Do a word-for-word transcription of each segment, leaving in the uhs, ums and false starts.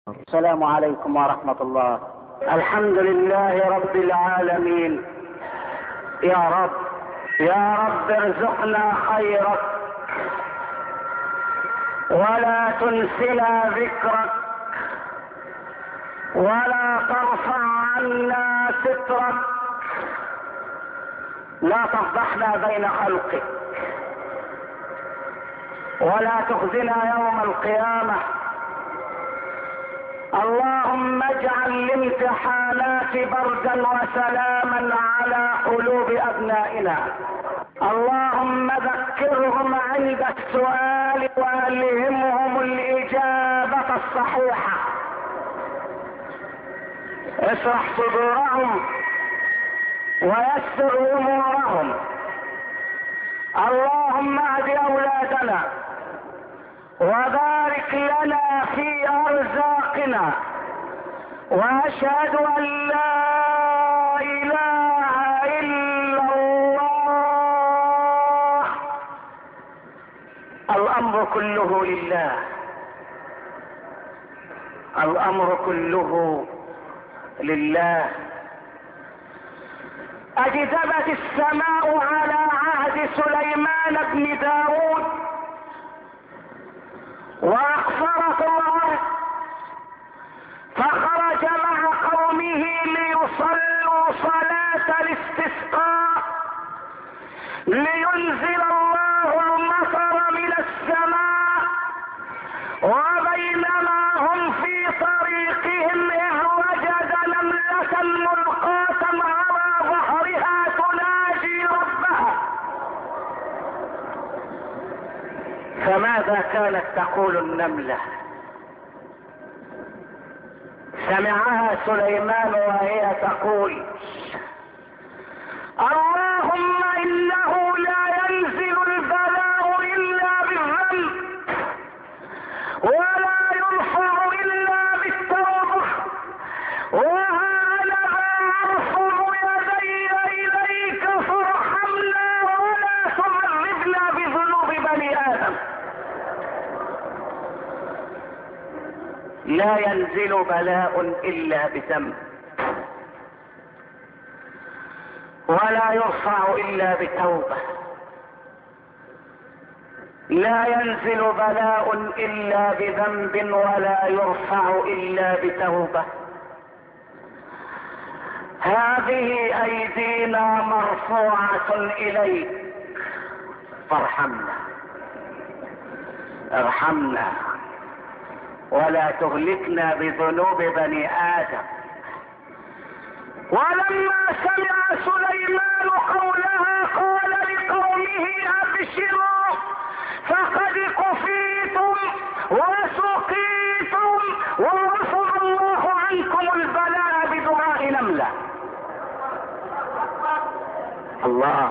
السلام عليكم ورحمة الله. الحمد لله رب العالمين. يا رب يا رب ارزقنا خيرك ولا تنسنا ذكرك ولا ترفع عنا سترك، لا تفضحنا بين خلقك ولا تخزنا يوم القيامة. اللهم اجعل الامتحانات بردا وسلاما على قلوب ابنائنا. اللهم ذكرهم عند السؤال والهمهم الاجابة الصحيحة. اشرح صدورهم ويسر امورهم. اللهم اهد اولادنا وبارك لنا في ارزاقنا، واشهد ان لا اله الا الله. الامر كله لله، الامر كله لله. اجدبت السماء على عهد سليمان بن داود واقصرت الارض، فخرج مع قومه ليصلوا صلاة الاستسقاء لينزل الله المطر من السماء. وبينما هم في طريقهم إذ وجد نملة ملقاة على ظهرها تناجي ربها. فماذا كانت تقول النملة؟ سمعها سليمان وهي تقول: اللهم انه لا ينزل البلاء الا بالذنب ولا يرفع الا بالتوبة، وها انا ارفع يدي اليك فارحمنا ولا تعذبنا بذنوب بني ادم. لا ينزل بلاء الا بذنب ولا يرفع الا بتوبة. لا ينزل بلاء الا بذنب ولا يرفع الا بتوبة. هذه ايدينا مرفوعة اليك فارحمنا، ارحمنا ولا تهلكنا بذنوب بني ادم. ولما سمع سليمان قولها قال لقومه: ابشروا فقد كفيتم وسقيتم ورفع الله عنكم البلاء بدعاء نملة. الله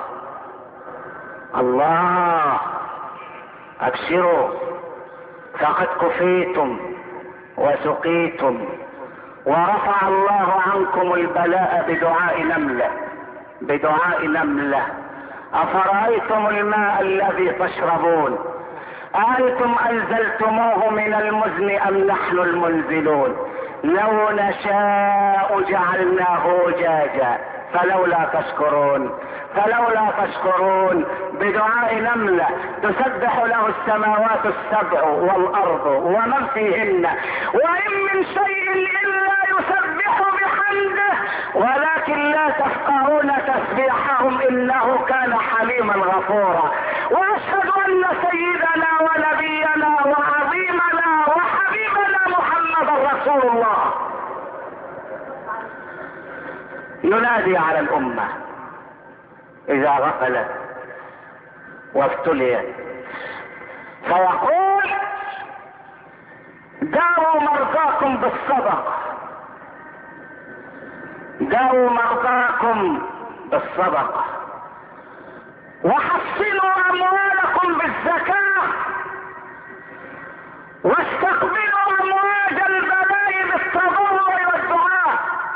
الله ابشروا فقد كفيتم وسقيتم ورفع الله عنكم البلاء بدعاء نملة بدعاء نملة. أفرأيتم الماء الذي تشربون أأنتم أنزلتموه من المزن أم نحن المنزلون؟ لو نشاء جعلناه أجاجا فلولا تشكرون فلولا تشكرون. بدعاء نملة تسبح له السماوات السبع والأرض ومن فيهن وإن من شيء إلا يسبح بحمده ولكن لا تفقهون تسبيحهم إنه كان حليما غفورا. وأشهد أن سيدنا ونبينا وعظيمنا وحبيبنا محمد رسول الله ينادي على الأمة إذا غفلت وافتليت فيقول: داووا مرضاكم بالصدقة، داووا مرضاكم بالصدقة، وحصنوا أموالكم بالزكاة، واستقبلوا أمواج البلاء بالتضرع والدعاء.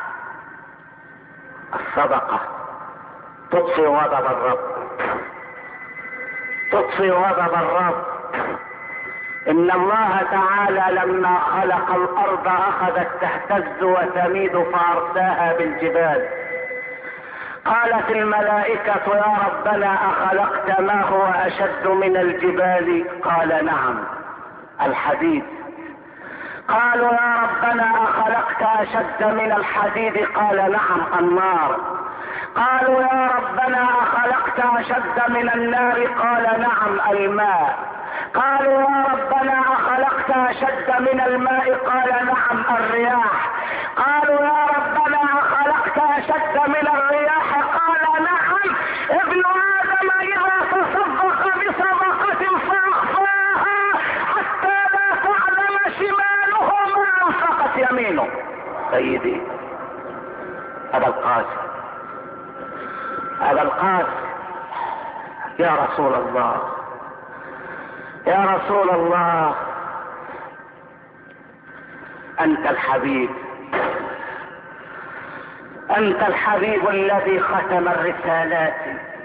الصدقة تطفي غضب الرب، تطفي غضب الرب، ان الله تعالى لما خلق الارض اخذت تهتز وتميد فارساها بالجبال. قالت الملائكة يا ربنا اخلقت ما هو اشد من الجبال؟ قال نعم، الحديد. قالوا يا ربنا اخلقت اشد من الحديد؟ قال نعم، النار. قالوا يا ربنا اخلقت اشد من النار؟ قال نعم، الماء. قالوا يا ربنا اخلقت اشد من الماء؟ قال نعم، الرياح. قالوا يا ربنا اخلقت اشد من الرياح؟ قال نعم، ابن ادم اذا تصدق بصدقة فاخفاها حتى لا تعلم شماله ما انفقت يمينه. سيدي ابا القاسم، ابا القاسم، يا رسول الله، يا رسول الله، انت الحبيب، انت الحبيب الذي ختم الرسالات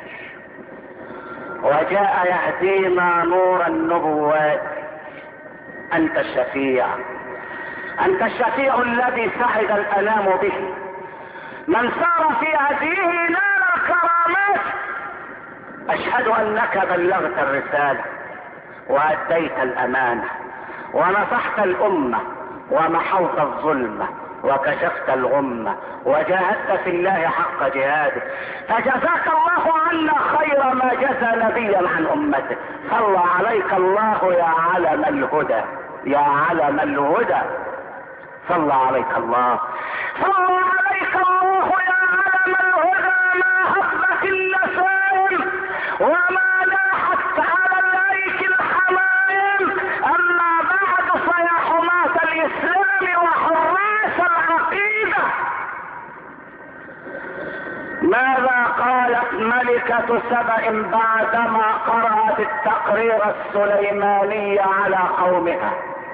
وجاء يهدينا نور النبوات. انت الشفيع، انت الشفيع الذي سعد الانام به. من سار في هديه نال الكرامات. اشهد انك بلغت الرسالة واديت الامانة ونصحت الامة ومحوت الظلمة وكشفت الغمة وجاهدت في الله حق جهاده، فجزاك الله عنا خير ما جزى نبيا عن امته. صلى عليك الله يا علم الهدى، يا علم الهدى، صلى عليك الله، صلى عليك الله يا علم الهدى. ما هبت اللسان وما لاحت على الايك الحمايم. اما بعد فيا حماة الاسلام وحراس العقيدة، ماذا قالت ملكة سبأ بعدما قرأت التقرير السليماني على قومها؟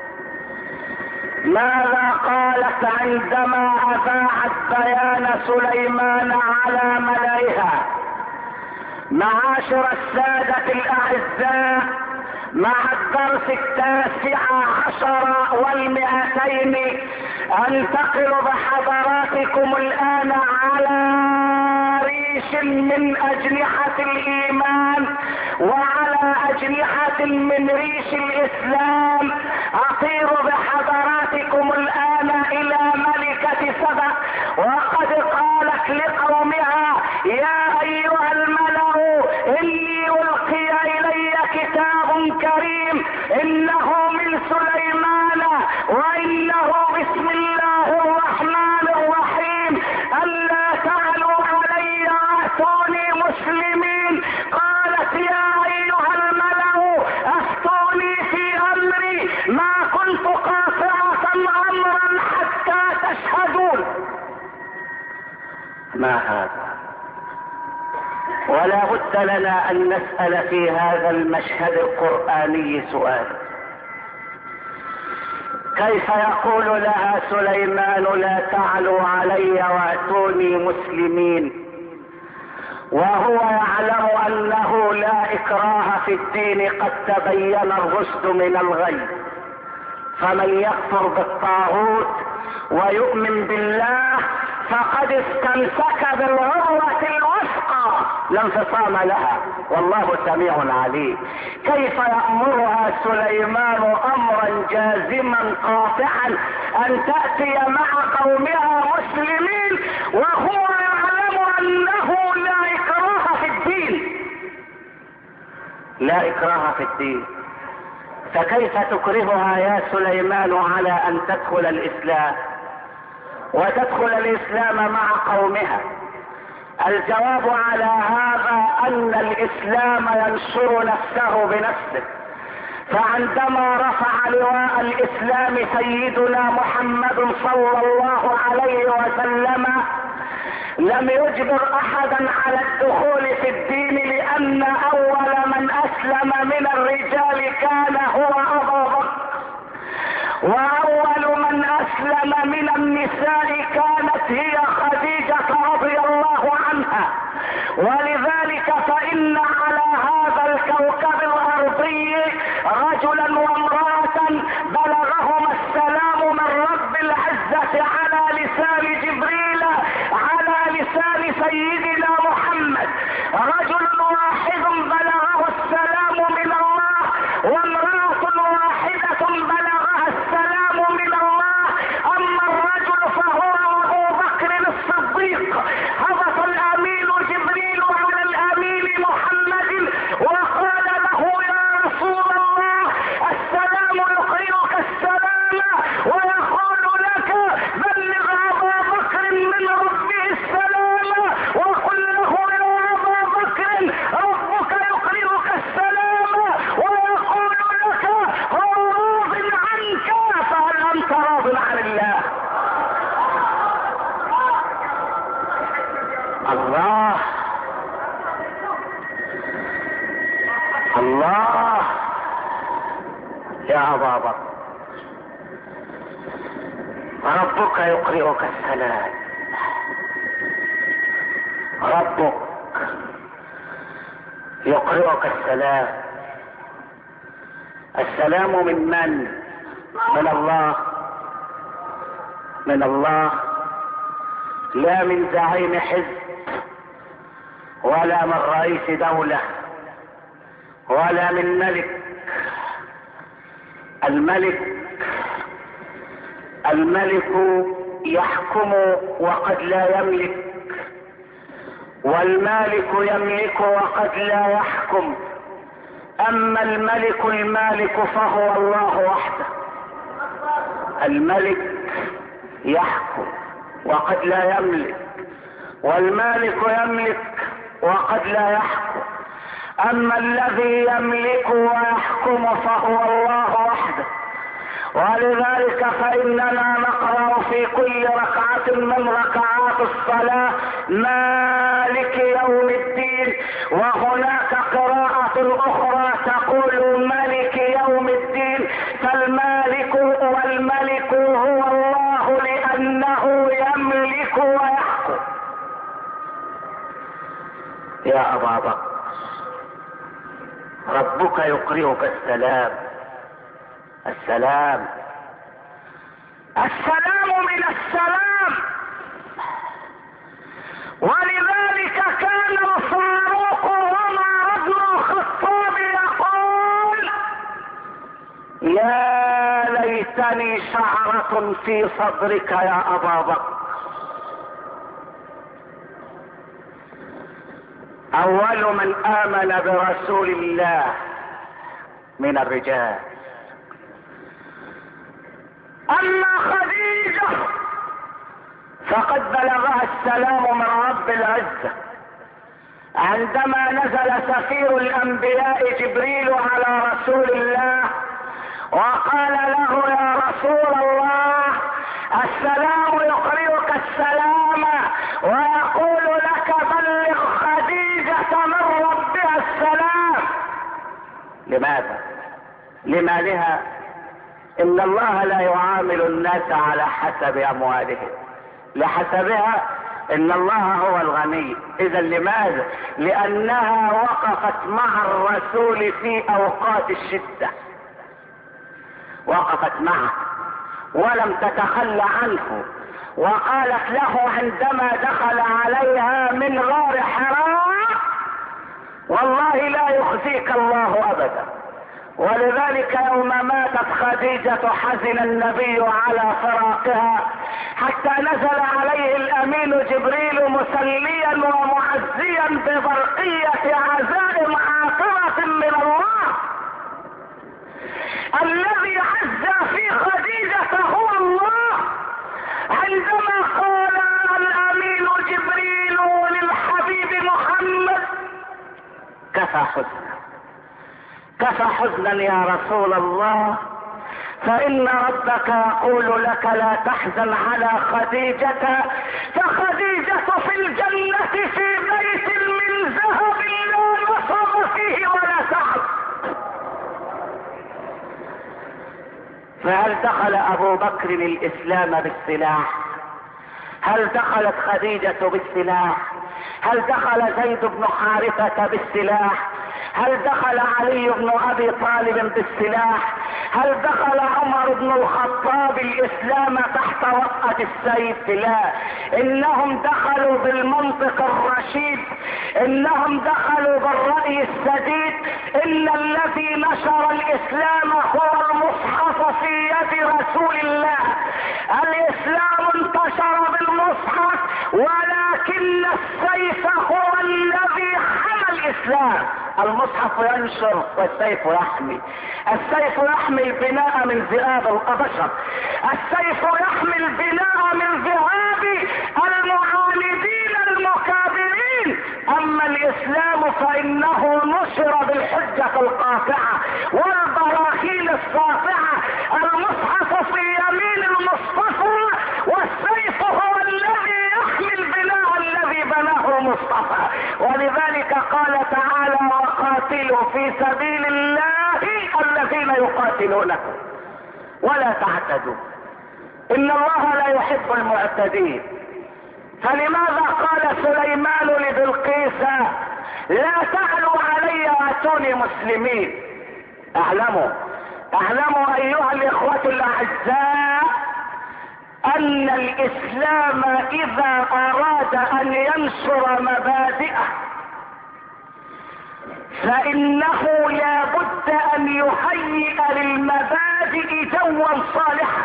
ماذا قالت عندما اذاعت بيان سليمان على ملئها؟ معاشر السادة الاعزاء، مع الدرس التاسع عشر والمئتين انتقل بحضراتكم الان على ريش من اجنحة الايمان وعلى اجنحة من ريش الاسلام. اطير بحضراتكم الان الى ملكة سبأ، وقد قالت لقومها يا ايها الملأ اني القي الي كتاب كريم انه من سليمان وانه بسم الله الرحمن الرحيم، الا تعلوا علي واتوني مسلمين. قالت يا ايها الملأ افتوني في امري ما كنت قاطعة امرا حتى تشهدون. ما هذا؟ ولا بد لنا ان نسأل في هذا المشهد القرآني سؤال: كيف يقول لها سليمان لا تعلوا علي واتوني مسلمين وهو يعلم انه لا اكراه في الدين، قد تبين الرشد من الغي؟ فمن يكفر بالطاغوت ويؤمن بالله فقد استمسك بالعروة الوثقى لا انفصام لها، والله سميع عليم. كيف يأمرها سليمان امرا جازما قاطعا ان تأتي مع قومها مسلمين وهو يعلم انه لا اكراه في الدين؟ لا اكراه في الدين، فكيف تكرهها يا سليمان على ان تدخل الاسلام وتدخل الاسلام مع قومها؟ الجواب على هذا ان الاسلام ينشر نفسه بنفسه. فعندما رفع لواء الاسلام سيدنا محمد صلى الله عليه وسلم لم يجبر احدا على الدخول في الدين، لان اول من اسلم من الرجال كان هو ابو بكر، واول من اسلم من النساء كانت هي خديجة رضي الله عنها. ولذلك فان على هذا الكوكب الارضي رجلا وامرأة على لسان جبريل على لسان سيدنا محمد. رجل واحد بلغه السلام من الله، وامرأة واحدة بلغها السلام من الله. اما الرجل فهو ابو بكر الصديق. هبط الامين جبريل على الامين محمد وقال له يا رسول الله السلام يقرئك السلام ويقول لك بلغ ابا بكر من ربه السلام وقل له يا ابا بكر ربك يقرئك السلام ويقول لك هو راض عنك، فهل انت راض عن الله؟ الله الله يا ابا بكر، ربك يقرئك السلام، ربك يقرئك السلام. السلام من من؟ من الله، من الله، لا من زعيم حزب ولا من رئيس دولة ولا من ملك. الملك الملك يحكم وقد لا يملك، والمالك يملك وقد لا يحكم. اما الملك المالك فهو الله وحده. الملك يحكم وقد لا يملك، والمالك يملك وقد لا يحكم. اما الذي يملك ويحكم فهو الله وحده. ولذلك فإننا نقرأ في كل ركعة من ركعات الصلاة مالك يوم الدين، وهناك قراءة أخرى تقول مالك يوم الدين. فالمالك والملك هو الله لأنه يملك ويحكم. يا أبا بكر، ربك يقرئك السلام. السلام السلام من السلام. ولذلك كان الفاروق عمر بن الخطاب يقول يا ليتني شعرة في صدرك يا أبا بكر. أول من آمن برسول الله من الرجال. اما خديجة فقد بلغها السلام من رب العزة عندما نزل سفير الانبياء جبريل على رسول الله وقال له يا رسول الله السلام يقرئك السلام ويقول لك بلغ خديجة من ربها السلام. لماذا؟ لمالها؟ ان الله لا يعامل الناس على حسب اموالهم، لحسبها. ان الله هو الغني. اذا لماذا؟ لانها وقفت مع الرسول في اوقات الشدة، وقفت معه ولم تتخلى عنه، وقالت له عندما دخل عليها من غار حراء والله لا يخزيك الله ابدا. ولذلك يوم ماتت خديجة حزن النبي على فراقها حتى نزل عليه الامين جبريل مسليا ومعزيا ببرقية عزائم عاطرة من الله. الذي عز في خديجة هو الله. عندما قال الامين جبريل للحبيب محمد كفى حزنا كفى حزنا يا رسول الله، فإن ربك يقول لك لا تحزن على خديجة، فخديجة في الجنة في بيت من ذهب لا نصب فيه ولا تعب. فهل دخل أبو بكر الإسلام بالسلاح؟ هل دخلت خديجة بالسلاح؟ هل دخل زيد بن حارثة بالسلاح؟ هل دخل علي بن ابي طالب بالسلاح؟ هل دخل عمر بن الخطاب الاسلام تحت وطأة السيف؟ لا، انهم دخلوا بالمنطق الرشيد، انهم دخلوا بالرأي السديد. ان الذي نشر الاسلام هو المصحف في يد رسول الله. الاسلام انتشر بالمصحف، ولكن السيف هو الذي حمى الاسلام. المصحف ينشر والسيف يحمي. السيف يحمي البناء من ذئاب البشر، السيف يحمي البناء من ذئاب المعاندين المكابرين. اما الاسلام فانه نشر بالحجة القاطعة والبراهين الساطعة. المصحف في يمين المصطفى، والسيف هو الذي يحمي البناء الذي بناه المصطفى. ولذلك قال تعالى: وقاتلوا في سبيل الله الذين يقاتلونكم ولا تعتدوا ان الله لا يحب المعتدين. فلماذا قال سليمان لبلقيس: لا تعلوا علي واتوني مسلمين؟ اعلموا اعلموا ايها الاخوة الاعزاء ان الاسلام اذا اراد ان ينشر مبادئه فانه لا بد ان يهيئ للمبادئ جوا صالحا.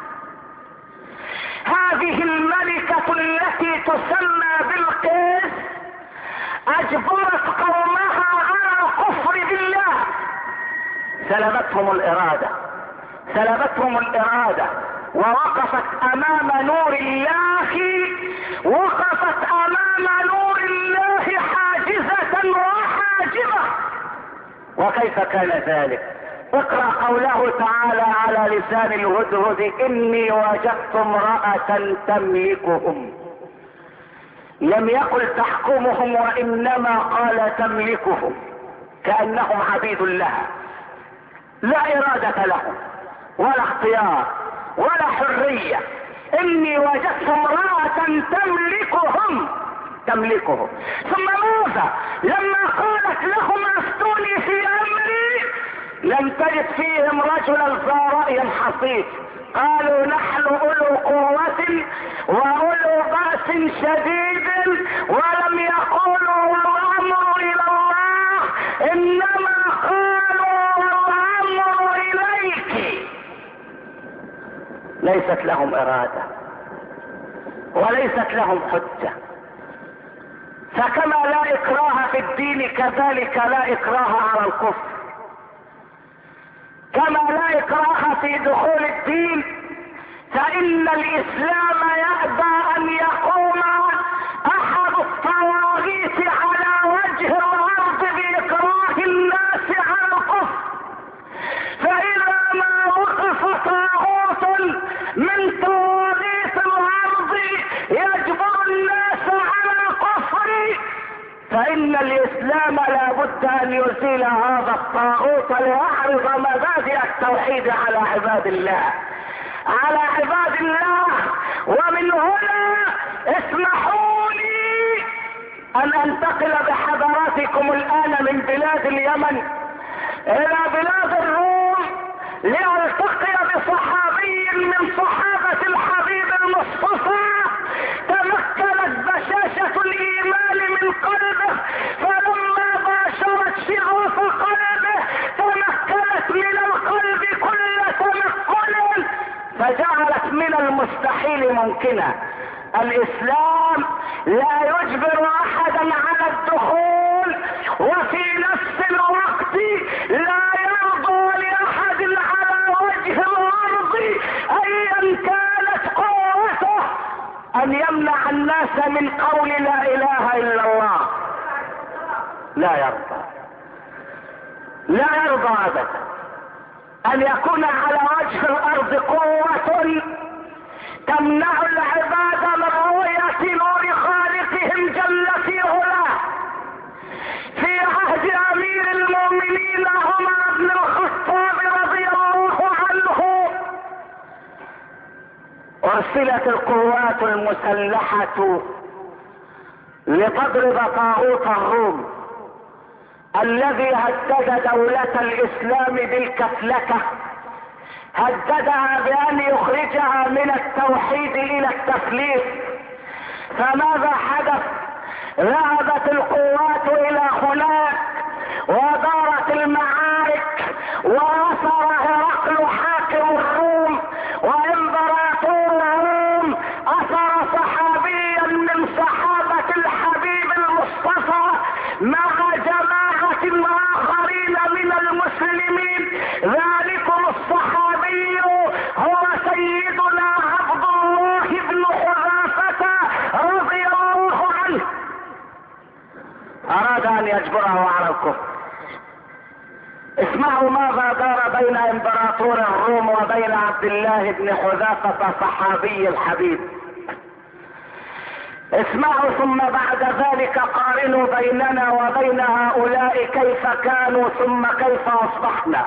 هذه الملكة التي تسمى بلقيس اجبرت قومها على الكفر بالله، سلبتهم الارادة سلبتهم الارادة ووقفت امام نور الله، وقفت امام نور الله حاجزة وحاجبة. وكيف كان ذلك؟ اقرأ قوله تعالى على لسان الهدهد: اني وجدت امرأة تملكهم. لم يقل تحكمهم، وانما قال تملكهم، كأنهم عبيد لها، لا ارادة لهم ولا اختيار ولا حرية. اني وجدت امرأة تملكهم تملكهم ثم ماذا؟ لما قالت لهم افتوني في امري لم تجد فيهم رجلا ذا رأي حصيف. قالوا: نحن اولو قوة واولو بأس شديد. ولم يقولوا والامر الى الله، انما قالوا والامر اليك. ليست لهم ارادة وليست لهم حجة. فكما لا اكراه في الدين كذلك لا اكراه على الكفر. كما لا اكراه في دخول الدين، فان الاسلام يأبى ان يقوم احد الطواغيت على وجه الارض باكراه الناس على الكفر. فاذا ما وقف طاغوت من طواغيت الارض يجبر الناس على الكفر، فان الاسلام لا بد ان يزيل هذا الطاغوت ليعرض مبادئ التوحيد على عباد الله على عباد الله. ومن هنا اسمحوا لي ان انتقل بحضراتكم الان من بلاد اليمن الى بلاد الروم لالتقي بصحابي من صحابة الحبيب المصطفى تمكنت بشاشة الايمان من قلبه، فلما باشرت شغوف قلبه تمكنت من القلب كل تمكن، فجعلت من المستحيل ممكنا. الاسلام لا يجبر احدا على الدخول، وفي نفس الوقت لا يرضى لاحد على وجه الارض ايا كانت قوته ان يمنع الناس من قول لا اله الا الله. لا يرضى لا يرضى ابدا ان يكون على وجه الارض قوة تمنع العباد من رؤية نور خالقهم جل في علاه. في عهد امير المؤمنين عمر بن الخطاب رضي الله عنه ارسلت القوات المسلحة لتضرب طاغوت الروم الذي هدد دولة الاسلام بالكفلكة هددها بأن يخرجها من التوحيد إلى التثليث. فماذا حدث؟ ذهبت القوات إلى هناك ودارت المعارك، وأثر هرقل حاكم الروم وإمبراطور الروم أثر صحابيا من صحابة الحبيب المصطفى مع جماعة آخرين من المسلمين. ذلكم الصحابي هو سيدنا عبد الله بن حذافة رضي الله عنه. أراد أن يجبره على الكفر. اسمعوا ماذا دار بين امبراطور الروم وبين عبد الله بن حذافة صحابي الحبيب. اسمعوا ثم بعد ذلك قارنوا بيننا وبين هؤلاء كيف كانوا ثم كيف اصبحنا.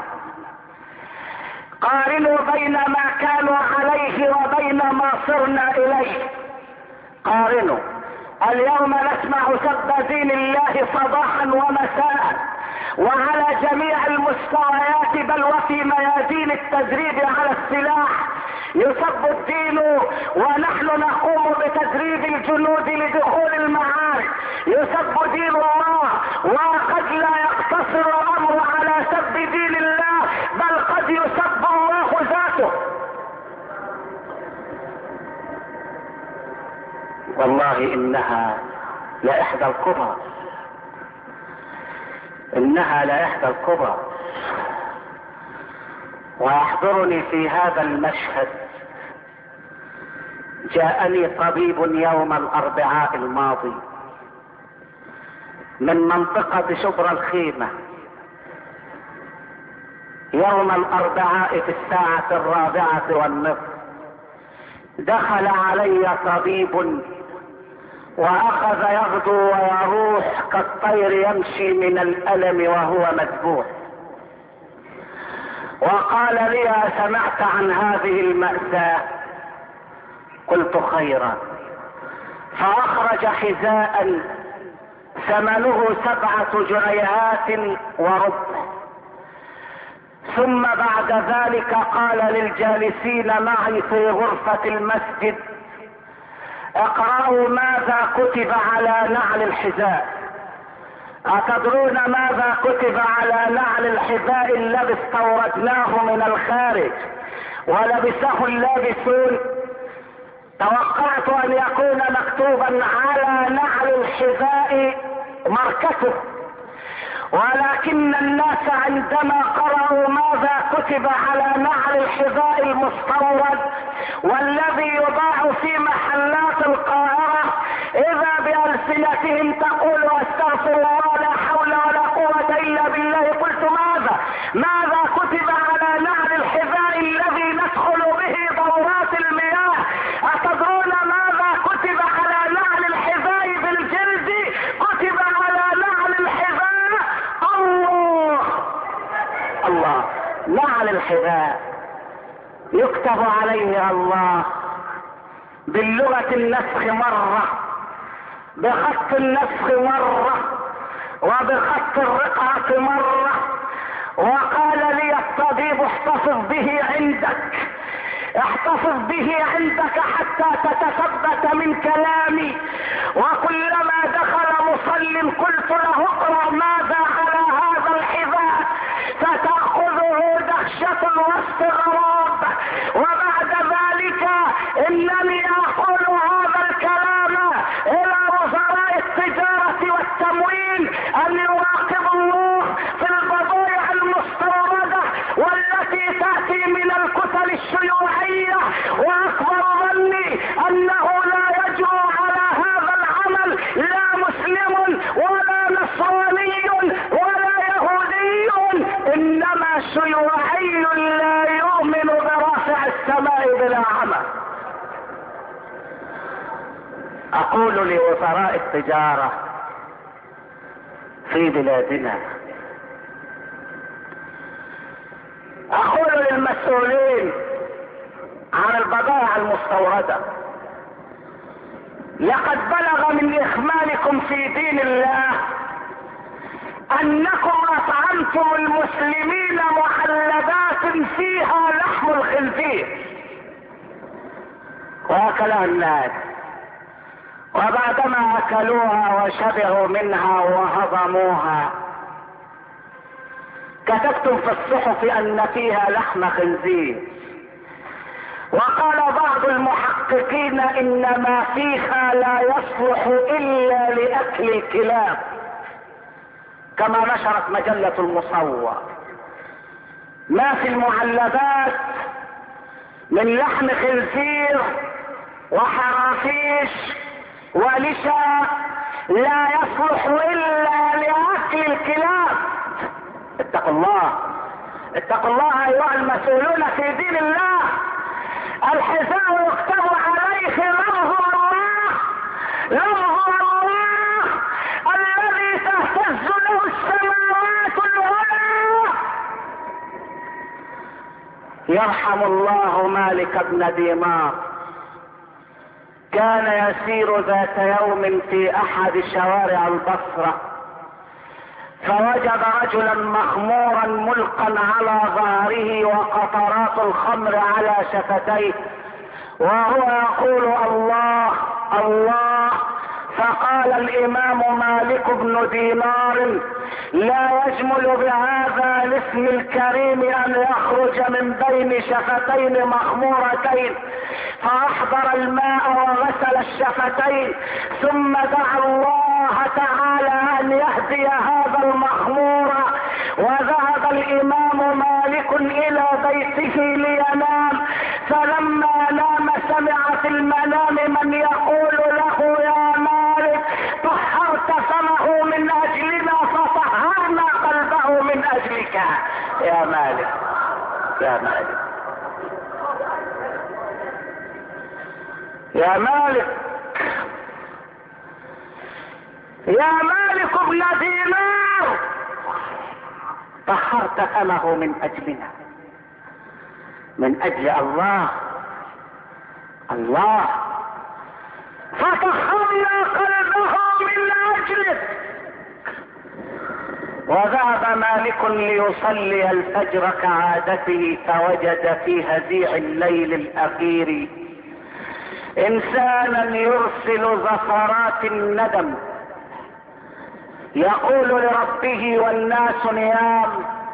قارنوا بين ما كانوا عليه وبين ما صرنا اليه. قارنوا. اليوم نسمع سب دين الله صباحا ومساء وعلى جميع المستويات، بل وفي ميادين التدريب على السلاح يسب الدين، ونحن نقوم بتدريب الجنود لدخول المعارك. يسب دين الله، وقد لا يقتصر الامر على سب دين الله، بل قد يسب الله ذاته. والله انها لإحدى الكبر، انها لإحدى الكبر. ويحضرني في هذا المشهد جاءني طبيب يوم الاربعاء الماضي من منطقة شبرا الخيمة، يوم الاربعاء في الساعة الرابعة والنصف دخل علي طبيب واخذ يغدو ويروح كالطير يمشي من الالم وهو مذبوح، وقال لي: سمعت عن هذه المأساة؟ قلت: خيرا. فاخرج حذاء ثمنه سبعة جنيهات وربع، ثم بعد ذلك قال للجالسين معي في غرفة المسجد: اقرأوا ماذا كتب على نعل الحذاء. أتدرون ماذا كتب على نعل الحذاء الذي استوردناه من الخارج ولبسه اللابسون؟ توقعت أن يكون مكتوبا على نعل الحذاء ماركته، ولكن الناس عندما قرأوا ماذا كتب على نعل الحذاء المستورد والذي يباع في محلات القاهرة، إذا بألسنتهم تقول: استغفر الله، لا حول ولا قوة إلا بالله. قلت: ماذا ماذا كتب على نعل الحذاء الذي ندخل به دورات المياه؟ أتدرون ماذا كتب على نعل الحذاء بالجلد؟ كتب على نعل الحذاء الله الله. نعل الحذاء يكتب عليه الله باللغة النسخ مرة، بخط النسخ مرة، وبخط الرقعة مرة. وقال لي الطبيب: احتفظ به عندك، احتفظ به عندك حتى تتثبت من كلامي. وكلما دخل مصل قلت له: اقرأ ماذا على هذا الحذاء، فتأخذه دهشة واستغراب. وبعد ذلك انني اقول هذا الكلام الى وزراء التجارة والتموين ان يراقبوا الله في البضائع المستوردة والتي تأتي من الكتل الشيوعية. واكبر ظني انه لا يجرؤ على هذا العمل لا مسلم ولا نصراني ولا يهودي، انما شيوعي لا يؤمن برافع السماء بلا عمل. اقول لوزراء التجارة في بلادنا، اقول للمسؤولين عن البضائع المستوردة: لقد بلغ من اخمالكم في دين الله انكم اطعمتم المسلمين معلبات فيها لحم الخنزير واكلها الناس، وبعدما اكلوها وشبعوا منها وهضموها كتبتم في الصحف ان فيها لحم خنزير. وقال بعض المحققين ان ما فيها لا يصلح الا لاكل الكلاب، كما نشرت مجلة المصور. ما في المعلبات من لحم خنزير وحرافيش ولشا لا يصلح الا لاكل الكلاب. اتقوا الله، اتقوا الله ايها المسؤولون في دين الله. الحذاء يكتب عليه لفظ الله، لفظ الله الذي تهتز له السماوات العلى. يرحم الله مالك بن دينار، كان يسير ذات يوم في احد شوارع البصرة، فوجد رجلا مخمورا ملقا على ظهره وقطرات الخمر على شفتيه وهو يقول الله الله. فقال الامام مالك بن دينار: لا يجمل بهذا الاسم الكريم ان يخرج من بين شفتين مخمورتين. فاحضر الماء وغسل الشفتين ثم دعا الله تعالى ان يهدي هذا المخمور. وذهب الامام مالك الى بيته لينام، فلما نام سمع في المنام من يقول له: يا مالك طهرت فمه من اجلنا فطهرنا قلبه من اجلك. يا مالك يا مالك يا مالك يا مالك ابن دينار، طهرت فمه من اجلنا، من اجل الله الله، فطهرنا قلبه من اجلك. وذهب مالك ليصلي الفجر كعادته، فوجد في هزيع الليل الاخير انسانا يرسل زفرات الندم يقول لربه والناس نيام،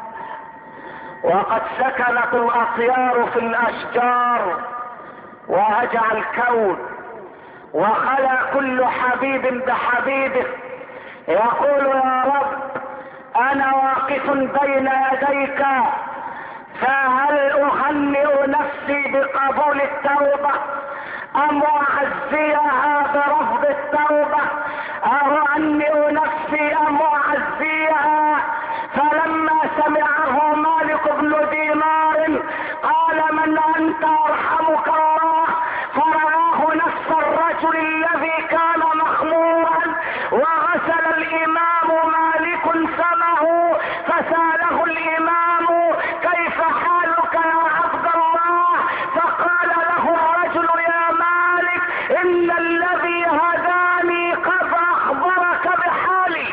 وقد سكنت الاطيار في الاشجار وهجع الكون وخلى كل حبيب بحبيبه، يقول: يا رب انا واقف بين يديك، فهل اهنئ نفسي بقبول التوبة ام اعزيها برفض التوبة؟ اهنئ نفسي ام اعزيها؟ فلما سمعه مالك بن دينار قال: من انت ارحمك الله. فرآه نفس الرجل الذي كان مخمورا، وغسل الامام مالك فمه، فسأله الامام: كيف حالك يا عبد الله؟ فقال له الرجل: يا مالك ان الذي هداني قد اخبرك بحالي.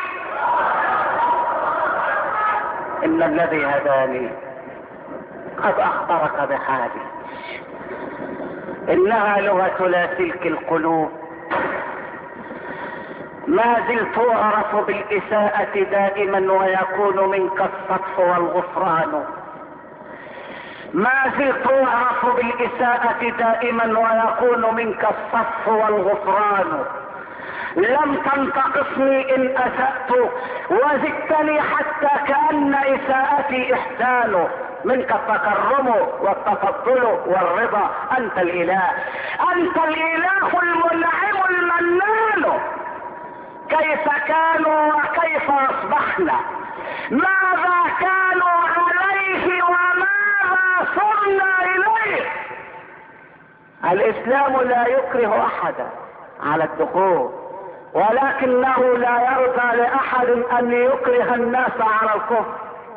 ان الذي هداني قد اخبرك بحالي. انها لغة لاسلك القلوب. ما زلت اعرف بالاساءة دائما ويكون منك الصفح والغفران. ما زلت اعرف بالاساءة دائما ويكون منك الصفح والغفران. لم تنتقصني ان اسأت وزدتني حتى كأن اساءتي احسان. منك التكرم والتفضل والرضا. انت الاله، انت الاله المنعم المنان. كيف كانوا وكيف اصبحنا؟ ماذا كانوا عليه وماذا صرنا اليه؟ الاسلام لا يكره احدا على الدخول، ولكنه لا يرضى لاحد ان يكره الناس على الكفر.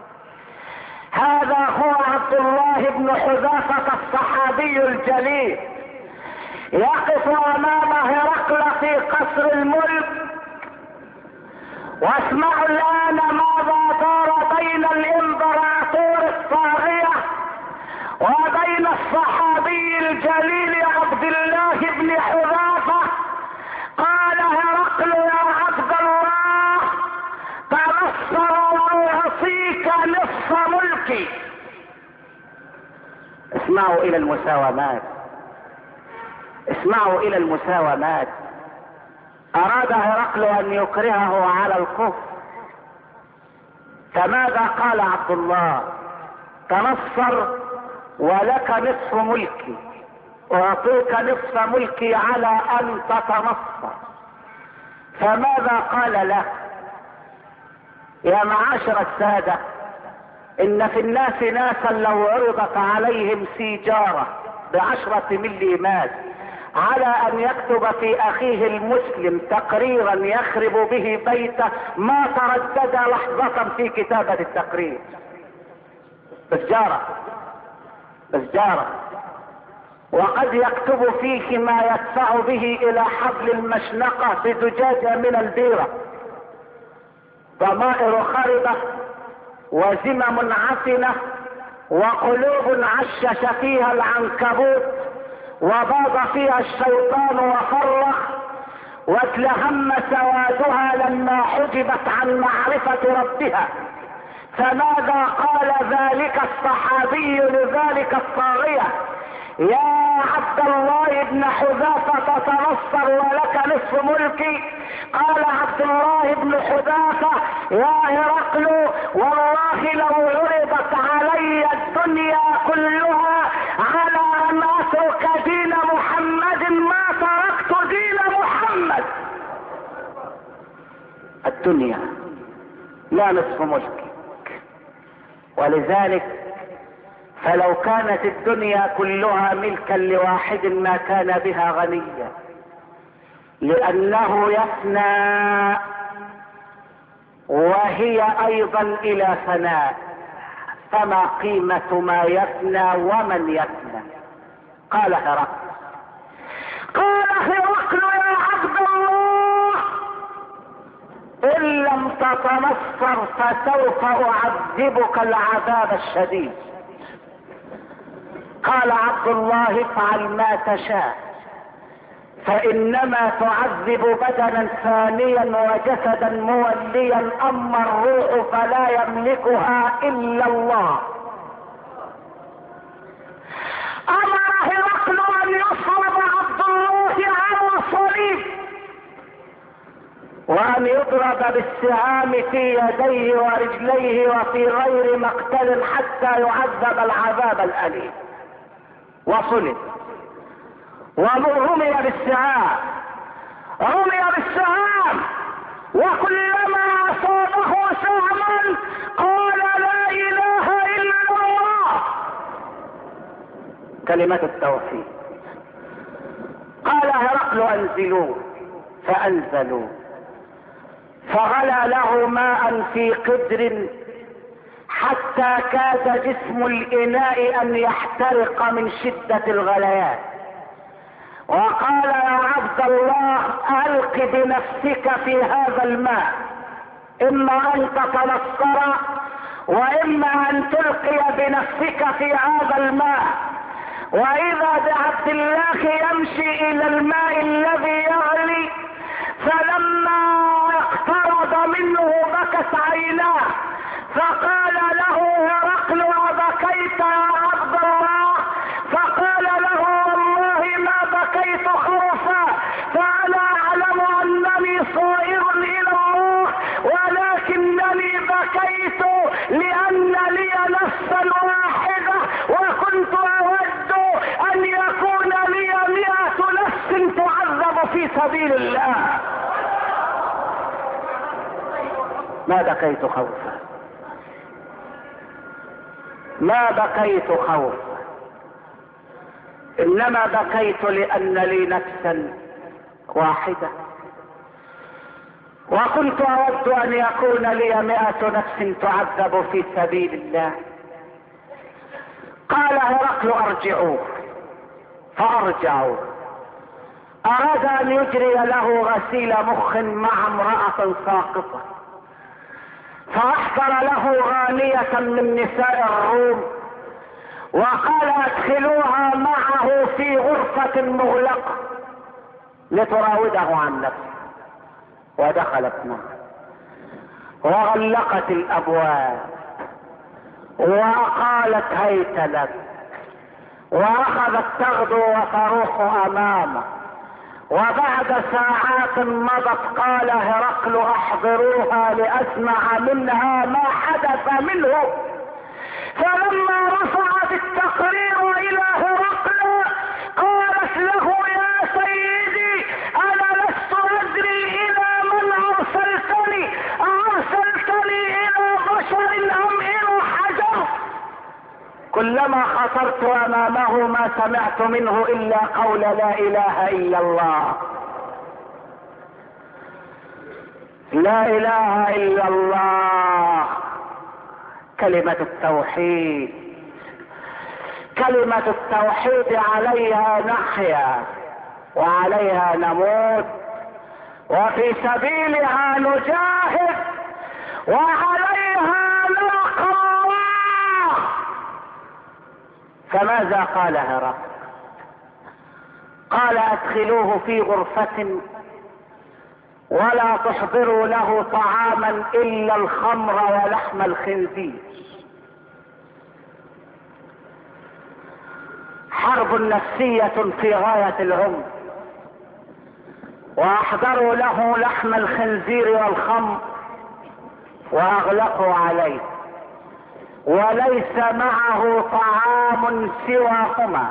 هذا هو عبد الله بن حذافة الصحابي الجليل، يقف امام هرقل في قصر الملك. واسمعوا الان ماذا دار بين الامبراطور الطاغية عن الصحابي الجليل عبد الله بن حذافة قال هرقل يا عبد الله تنصر واعطيك نصف ملكي. اسمعوا الى المساومات، اسمعوا الى المساومات. اراد هرقل ان يكرهه على الكفر، فماذا قال عبد الله؟ تنصر ولك نصف ملكي، اعطيك نصف ملكي على ان تتنصر. فماذا قال له؟ يا معاشر السادة، ان في الناس ناسا لو عرضت عليهم سيجارة بعشرة مليمات على ان يكتب في اخيه المسلم تقريرا يخرب به بيته ما تردد لحظة في كتابة التقرير. بس جارة بس جارة وقد يكتب فيه ما يدفع به الى حبل المشنقة بزجاجة من البيرة. ضمائر خربة وزمم عفنة وقلوب عشش فيها العنكبوت وباض فيها الشيطان وفرخ واتلهم سوادها لما حجبت عن معرفة ربها. فماذا قال ذلك الصحابي لذلك الطاغية؟ يا عبد الله بن حذافة تتنصر ولك نصف ملكي. قال عبد الله بن حذافة يا هرقل والله لو عرضت علي الدنيا كلها على ان اترك دين محمد ما تركت دين محمد. الدنيا لا نصف ملكي. ولذلك فلو كانت الدنيا كلها ملكا لواحد ما كان بها غنيا، لانه يفنى وهي ايضا الى فناء، فما قيمة ما يفنى ومن يفنى؟ قال هرقل قال هرقل يا عبد الله ان لم تتنصر فسوف اعذبك العذاب الشديد. قال عبد الله افعل ما تشاء، فانما تعذب بدنا ثانيا وجسدا موليا، اما الروح فلا يملكها الا الله. امر هرقل ان يصلب عبد الله على الصليب وان يضرب بالسهام في يديه ورجليه وفي غير مقتل حتى يعذب العذاب الاليم. وصلب ورمي بالسهام، رمي بالسهام وكلما اصابه سهما قال لا اله الا الله، كلمة التوحيد. قال هرقل انزلوه، فانزلوه فغلى له ماء في قدر حتى كاد جسم الاناء ان يحترق من شدة الغليان. وقال يا عبد الله الق بنفسك في هذا الماء، اما ان تتنصر واما ان تلقي بنفسك في هذا الماء. واذا بعبد الله يمشي الى الماء الذي يغلي، فلما اقترب منه بكت عيناه، فقال له هرقل وبكيت يا عبد الله؟ فقال له والله ما بكيت خوفا، فانا اعلم انني صائر الى الله، ولكنني بكيت لان لي نفسا واحدة وكنت اود ان يكون لي مئة نفس تعذب في سبيل الله. ما بكيت خوفا، ما بكيت خوفا، انما بكيت لان لي نفسا واحدة وكنت اود ان يكون لي مئة نفس تعذب في سبيل الله. قال هرقل ارجعوه، فارجعوه. اراد ان يجري له غسيل مخ مع امرأة ساقطة، فاحضر له غانية من نساء الروم وقال ادخلوها معه في غرفة مغلقة لتراوده عن نفسه، ودخلت معه وغلقت الابواب وقالت هيت لك، واخذت تغدو وتروح امامه. وبعد ساعات مضت قال هرقل احضروها لاسمع منها ما حدث منه. فلما رفعت التقرير الى هرقل قالت له يا سيدي انا لست ادري الى من ارسلتني، ارسلتني الى بشر ام الى حجر؟ كلما خطرت امامه ما سمعت منه الا قول لا اله الا الله، لا اله الا الله، كلمة التوحيد. كلمة التوحيد عليها نحيا وعليها نموت وفي سبيلها نجاهد وعليها نلقى الله. فماذا قال هرقل؟ قال ادخلوه في غرفة ولا تحضروا له طعاما الا الخمر ولحم الخنزير. حرب نفسية في غاية العمق. واحضروا له لحم الخنزير والخمر واغلقوا عليه، وليس معه طعام سواهما.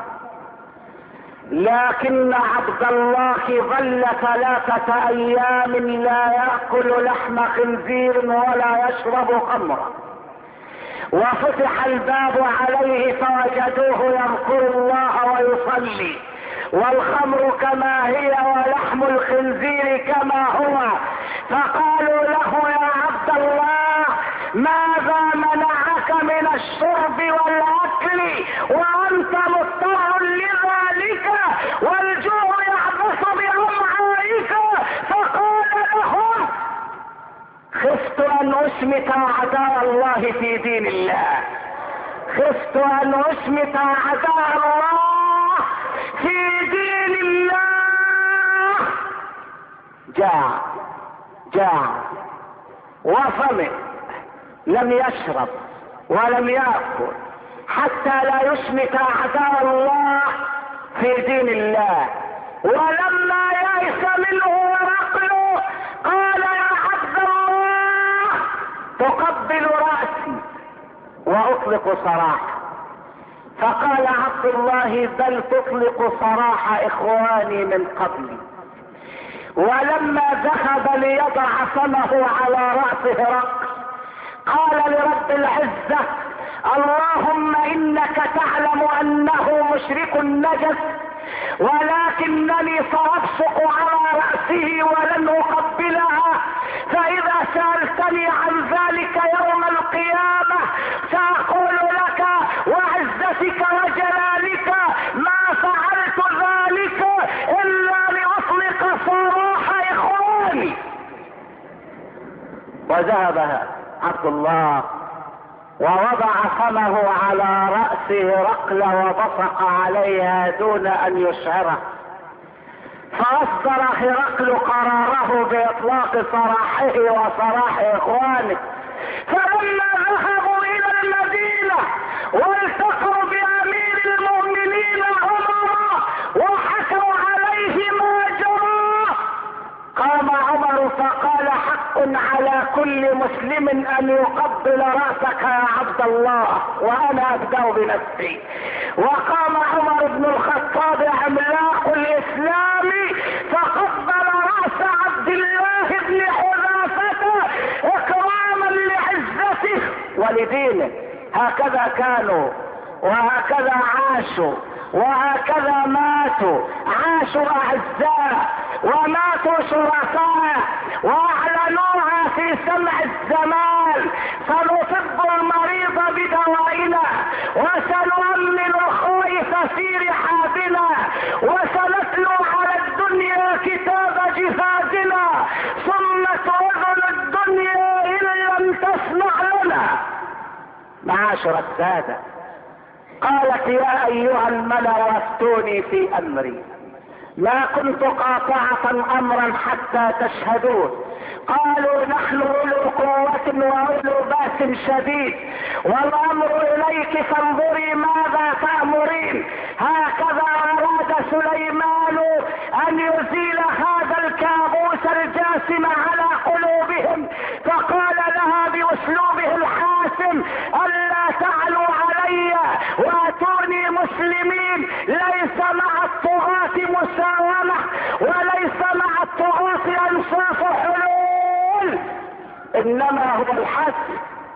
لكن عبد الله ظل ثلاثة ايام لا يأكل لحم خنزير ولا يشرب خمرا. وفتح الباب عليه فوجدوه يذكر الله ويصلي، والخمر كما هي ولحم الخنزير كما هو. فقالوا له يا عبد الله ماذا منعك من الشرب والاكل وانت مضطر لذلك والجوع يعبث بامعائك؟ فقال لهم خفت ان اشمت اعداء الله في دين الله، خفت ان اشمت اعداء الله في دين الله. جاع جاع وظمئ، لم يشرب ولم يأكل حتى لا يشمت اعداء الله في دين الله. ولما يئس منه هرقل قال يا عبد الله تقبل رأسي واطلق سراحه. فقال عبد الله بل تطلق سراح اخواني من قبلي. ولما ذهب ليضع فمه على رأس هرقل قال لرب العزة اللهم انك تعلم انه مشرك نجس، ولكنني سأبصق على رأسه ولن اقبلها، فاذا سألتني عن ذلك يوم القيامة سأقول لك وعزتك وجلالك ما فعلت ذلك الا لاطلق سراح اخواني. وذهب عبد الله ووضع فمه على رأس هرقل وبصق عليها دون ان يشعره. فاصدر هرقل قراره باطلاق سراحه وسراح اخوانه. فلما ذهبوا الى المدينة والتقوا بامير المؤمنين عمر وحكوا عليه ما جرى قام عمر فقال حق على كل مسلم ان يقبل رأسك يا عبد الله وانا ابدأ بنفسي. وقام عمر بن الخطاب عملاق الاسلام فقبل رأس عبد الله بن حذافة اكراما لعزته ولدينه. هكذا كانوا وهكذا عاشوا وهكذا ماتوا. عاشوا اعزاء وماتوا شرفاء واعلنوها في سمع الزمان. سنطب المريض بدوائنا وسنؤمن الخائف في رحابنا وسنتلو على الدنيا كتاب جهادنا ثم تؤذن الدنيا ان لم تسمع لنا. معاشر السادة، قالت يا ايها الملأ افتوني في امري ما كنت قاطعة امرا حتى تشهدون. قالوا نحن اولو قوة واولو باس شديد والامر اليك فانظري ماذا تأمرين. هكذا اراد سليمان ان يزيل هذا الكابوس الجاسم على قلوبهم، فقال لها باسلوبه الحاسم الا تعلوا علي واتوني مسلمين. ليس مع الطغاة مساومة وليس مع الطغاة انصاف حلول، انما هو الحسم،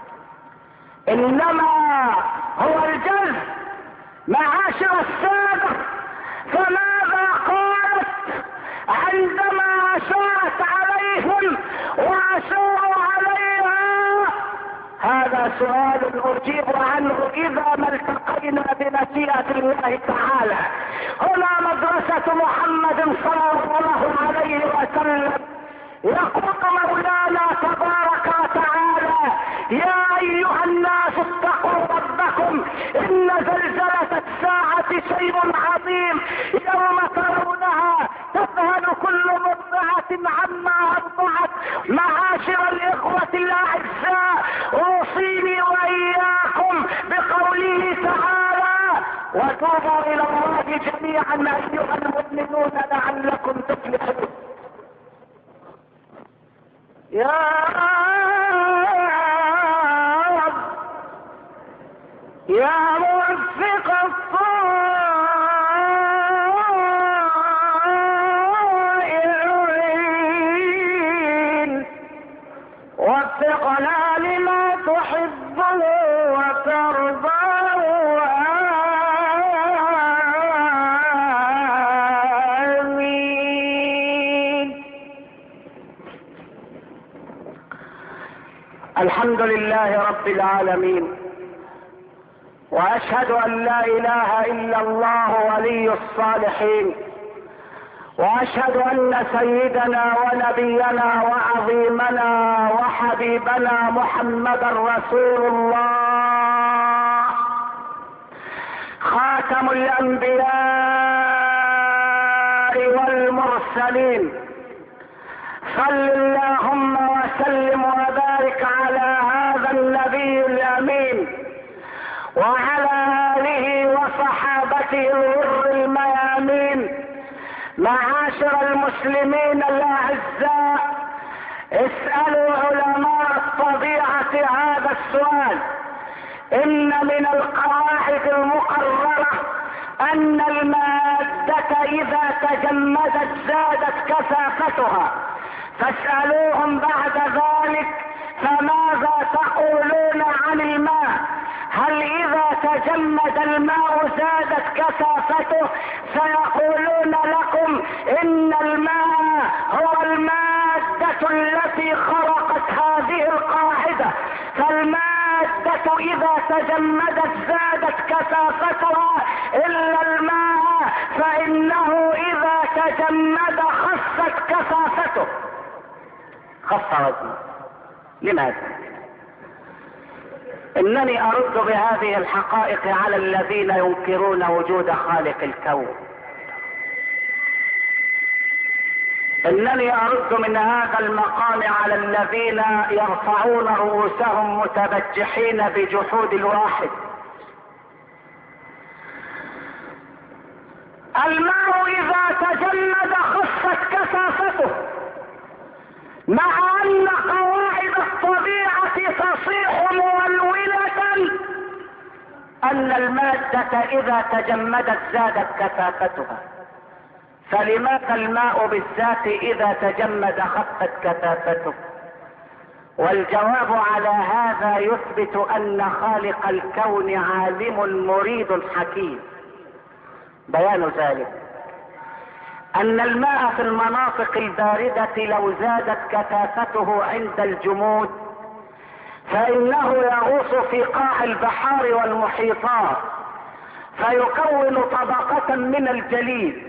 انما هو الجذب. معاشر السادة، فماذا قالت عندما اشارت عليهم واشاروا عليها؟ هذا سؤال اجيب عنه اذا ما التقينا بمشيئة الله تعالى. هنا مدرسة محمد صلى الله عليه وسلم. يقول مولانا تبارك وتعالى يا ايها الناس اتقوا ربكم ان زلزلة الساعة شيء عظيم يوم ترونها تذهل كل مرضعة عما ارضعت. معاشر الاخوة الاعزاء، اوصيني واياكم بقوله تعالى وتوبوا الى الله جميعا ايها المؤمنون لعلكم تفلحون. يا رب يا موفق الطائعين وفقنا لما تحبه وترضاه. الحمد لله رب العالمين، واشهد ان لا اله الا الله ولي الصالحين، واشهد ان سيدنا ونبينا وعظيمنا وحبيبنا محمدا رسول الله خاتم الانبياء والمرسلين. صل اللهم وسلم وبارك على هذا النبي الامين وعلى اله وصحابته الغر الميامين. معاشر المسلمين الاعزاء، اسألوا علماء الطبيعة هذا السؤال. ان من القواعد المقررة ان المادة اذا تجمدت زادت كثافتها، فاسألوهم بعد ذلك فماذا تقولون عن الماء؟ هل اذا تجمد الماء زادت كثافته؟ سيقولون لكم ان الماء هو المادة التي خرقت هذه القاعدة، فالمادة اذا تجمدت زادت كثافتها الا الماء فانه اذا تجمد خست كثافته، خف وزنه. لماذا؟ انني ارد بهذه الحقائق على الذين ينكرون وجود خالق الكون. انني ارد من هذا المقام على الذين يرفعون رؤوسهم متبجحين بجحود الواحد. الماء اذا تجمد خفت كثافته، مع ان قواعد الطبيعة تصيح مولولة ان المادة اذا تجمدت زادت كثافتها، فلماذا الماء بالذات اذا تجمد خفت كثافته؟ والجواب على هذا يثبت ان خالق الكون عالم مريد حكيم. بيان ذلك ان الماء في المناطق الباردة لو زادت كثافته عند الجمود فانه يغوص في قاع البحار والمحيطات فيكون طبقة من الجليد،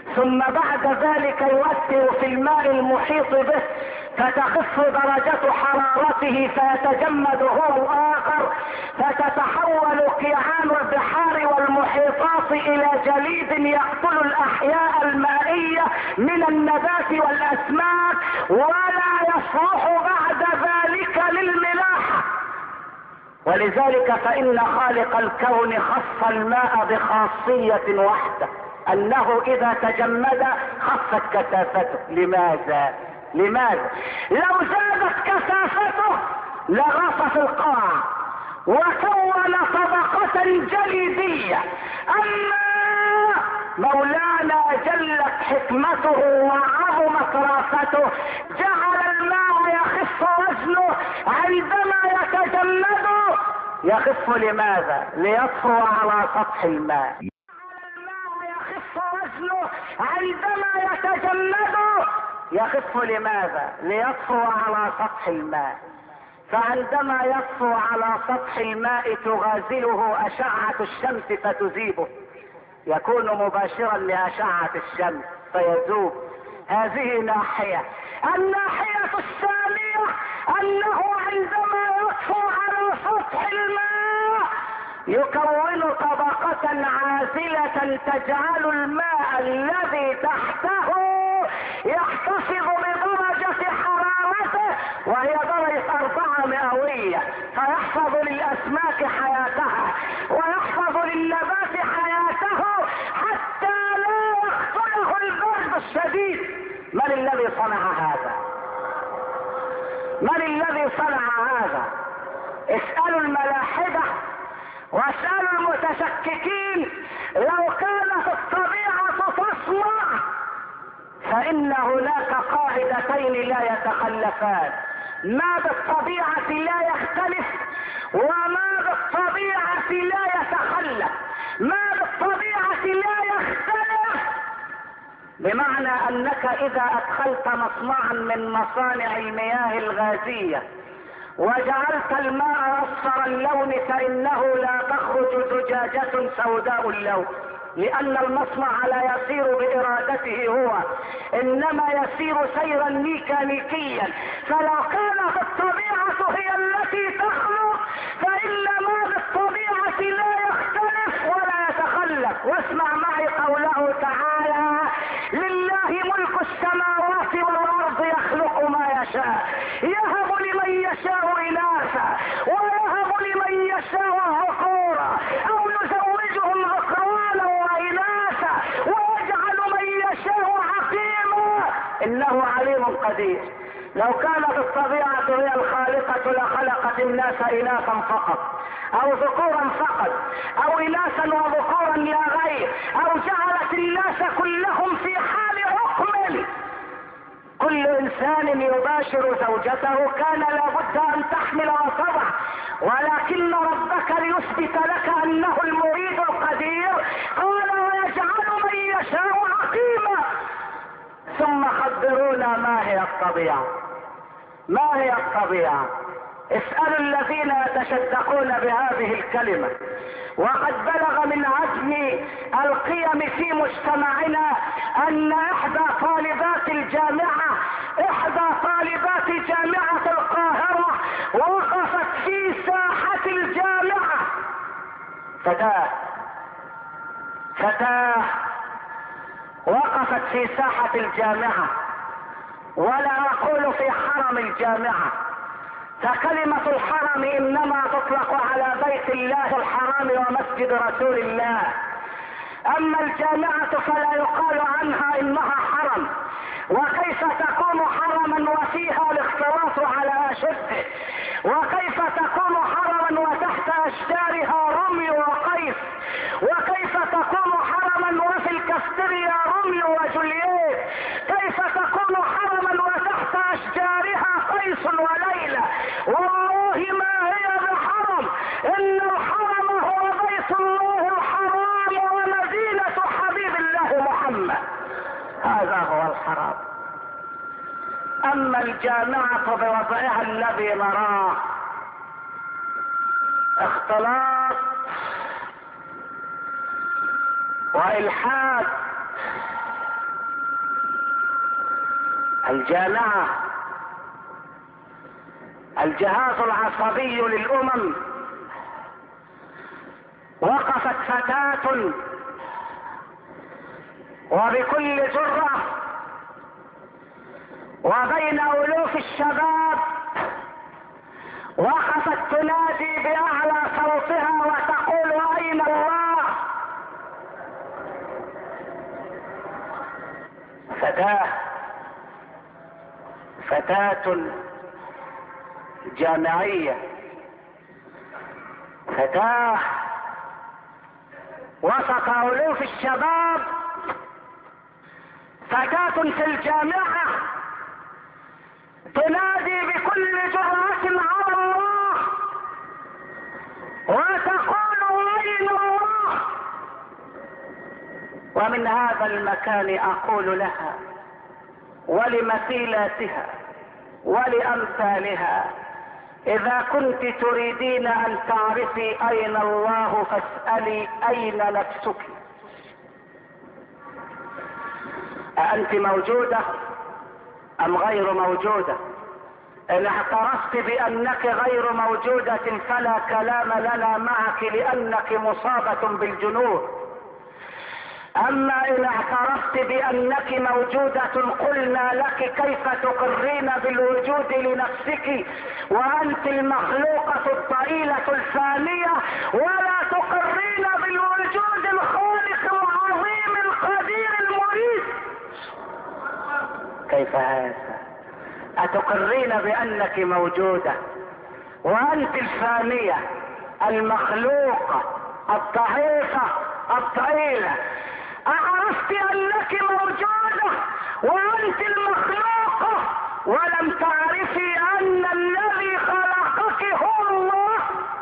ثم بعد ذلك يؤثر في الماء المحيط به فتخف درجة حرارته فيتجمد هو الآخر، فتتحول كيعان البحار والمحيطات إلى جليد يقتل الأحياء المائية من النبات والأسماك، ولا يصلح بعد ذلك للملاحة. ولذلك فإن خالق الكون خص الماء بخاصية واحدة، أنه إذا تجمد خفت كثافته. لماذا؟ لماذا؟ لو زادت كثافته لغاص في القاع وكون طبقة جليدية. أما مولانا جلت حكمته وعظمت رافته جعل الماء يخف وزنه عندما يتجمد. يخف لماذا؟ ليطفو على سطح الماء. جعل الماء يخف وزنه عندما يتجمد. يخف لماذا؟ ليطفو على سطح الماء. فعندما يطفو على سطح الماء تغازله أشعة الشمس فتذيبه، يكون مباشرا لأشعة الشمس فيذوب. هذه ناحية. الناحية الثانية أنه عندما يطفو على سطح الماء يكون طبقة عازلة تجعل الماء الذي تحته يحتفظ بدرجة حرارته وهي درجة أربعة مئوية، فيحفظ للأسماك حياتها ويحفظ للنبات حياته حتى لا يقتله البرد الشديد. من الذي صنع هذا؟ من الذي صنع هذا؟ اسألوا الملاحدة واسألوا المتشككين. لو كانت الطبيعة تصنع فإن هناك قاعدتين لا يتخلفان: ما بالطبيعة لا يختلف، وما بالطبيعة لا يتخلف. ما بالطبيعة لا يختلف بمعنى أنك إذا أدخلت مصنعا من مصانع المياه الغازية وجعلت الماء أصفر اللون فإنه لا تخرج زجاجة سوداء اللون، لأن المصنع لا يسير بإرادته هو، إنما يسير سيرا ميكانيكيا. فلو كانت الطبيعة هي التي تخلق فإن ما بالطبيعة لا يختلف ولا يتخلف. واسمع معي قوله تعالى: لله ملك السماوات والأرض يخلق ما يشاء يهب لمن يشاء إناثا ويهب لمن يشاء ذكورا أو يزوجهم ذكرانا وإناثا ويجعل من يشاء عقيما إنه عليم قدير. لو كانت الطبيعة هي الخالقة لخلقت الناس إناثا فقط أو ذكورا فقط أو إناثا وذكورا لا غير، أو جعلت الناس كلهم في حال حكم كل إنسان يباشر زوجته كان لابد أن تحمل وتضع، ولكن ربك ليثبت لك أنه المريد القدير قال: ويجعل من يشاء عقيما. ثم خبرونا ما هي الطبيعة؟ ما هي الطبيعة؟ اسألوا الذين يتشدقون بهذه الكلمة. وقد بلغ من عزم القيم في مجتمعنا أن إحدى طالبات الجامعة إحدى طالبات جامعة القاهرة وقفت في ساحة الجامعة. فتاة فتاة وقفت في ساحة الجامعة، ولا أقول في حرم الجامعة، فكلمة الحرم إنما تطلق على بيت الله الحرام ومسجد رسول الله. أما الجامعة فلا يقال عنها إنها حرم. وكيف تكون حرما وفيها الاختلاط على أشده؟ وكيف تكون حرما وتحت أشجارها رمي وقيس؟ وكيف تكون حرما وفي الكافتيريا رمي وجولييت؟ كيف تكون حرما وتحت أشجارها قيس وليلى؟ والله ما هي بحرم، إن الحرم هو بيت الله الحرام ومدينة حبيب الله محمد، هذا هو الحرام. أما الجامعة بوضعها الذي نراه اختلاط وإلحاد الجامعة الجهاز العصبي للأمم، وقفت فتاة وبكل جرأة وبين ألوف الشباب وقفت تنادي بأعلى صوتها وتقول: أين الله؟ فتاة فتاة جامعية، فتاة وسط ألوف الشباب، فتاة في الجامعة تنادي بكل جرأة على الله وتقول: أين الله؟ ومن هذا المكان أقول لها ولمثيلاتها ولأمثالها: إذا كنت تريدين أن تعرفي أين الله فاسألي أين نفسك. أأنت موجودة أم غير موجودة؟ إن اعترفت بأنك غير موجودة فلا كلام لنا معك لأنك مصابة بالجنون. أما إن اعترفت بأنك موجودة قلنا لك: كيف تقرين بالوجود لنفسك وأنت المخلوقة الضئيلة الفانية، ولا تقرين بالوجود الخالق العظيم القدير المريد؟ كيف هذا؟ أتقرين بأنك موجودة وأنت الفانية المخلوقة الضعيفة الضئيلة؟ أعرفت أنك موجودة وأنت المخلوقة ولم تعرفي أن الذي خلقك هو الله؟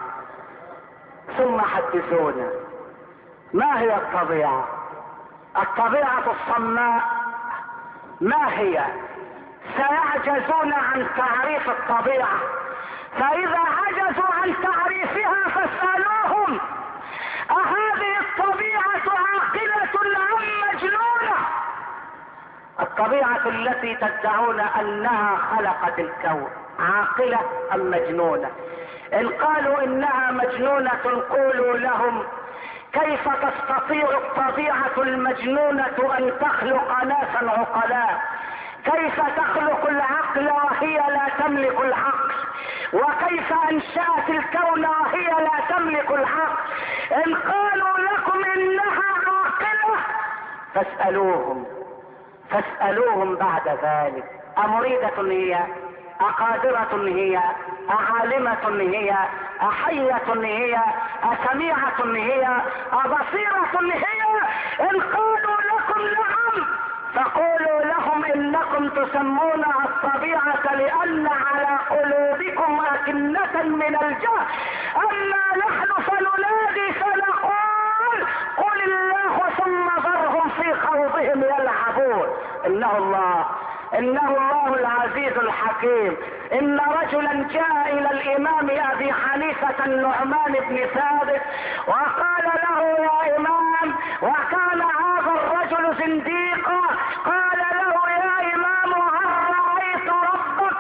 ثم حدثونا، ما هي الطبيعة؟ الطبيعة الصماء ما هي؟ سيعجزون عن تعريف الطبيعة، فإذا عجزوا عن تعريفها فاسألوهم: أهذه الطبيعة عاقلة أم مجنونة؟ الطبيعة التي تدعون أنها خلقت الكون عاقلة أم مجنونة؟ إن قالوا إنها مجنونة قولوا لهم: كيف تستطيع الطبيعة المجنونة أن تخلق ناسا عقلاء؟ كيف تخلق العقل وهي لا تملك العقل؟ وكيف أنشأت الكون وهي لا تملك العقل؟ إن قالوا لكم إنها عاقلة فاسألوهم فاسألوهم بعد ذلك: أمريدة هي؟ أقادرة هي؟ أعالمة هي؟ أحية هي؟ أسميعة هي؟ أبصيرة هي؟ إن قالوا لكم نعم فقولوا لهم: إنكم تسمونها الطبيعة لأن على قلوبكم أكنة من الجهل، أما نحن فننادي فنقول: قل الله ثم ذرهم في خوضهم يلعبون. إنه الله إنه الله العزيز الحكيم. إن رجلا جاء إلى الإمام أبي حنيفة النعمان بن ثابت وقال له: يا إمام، وكان هذا الرجل زنديقا، قال له: يا إمام، هل رأيت ربك؟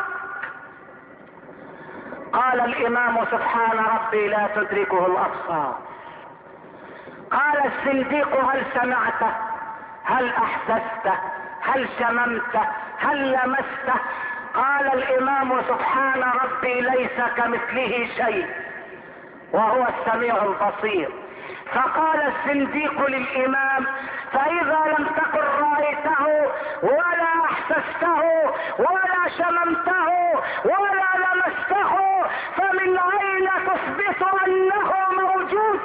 قال الإمام: سبحان ربي لا تدركه الأبصار. قال الزنديق: هل سمعته؟ هل أحسسته؟ هل شممته؟ هل لمسته؟ قال الإمام: سبحان ربي ليس كمثله شيء وهو السميع البصير. فقال الزنديق للإمام: فإذا لم تكن رأيته ولا أحسسته ولا شممته ولا لمسته فمن أين تثبت أنه موجود؟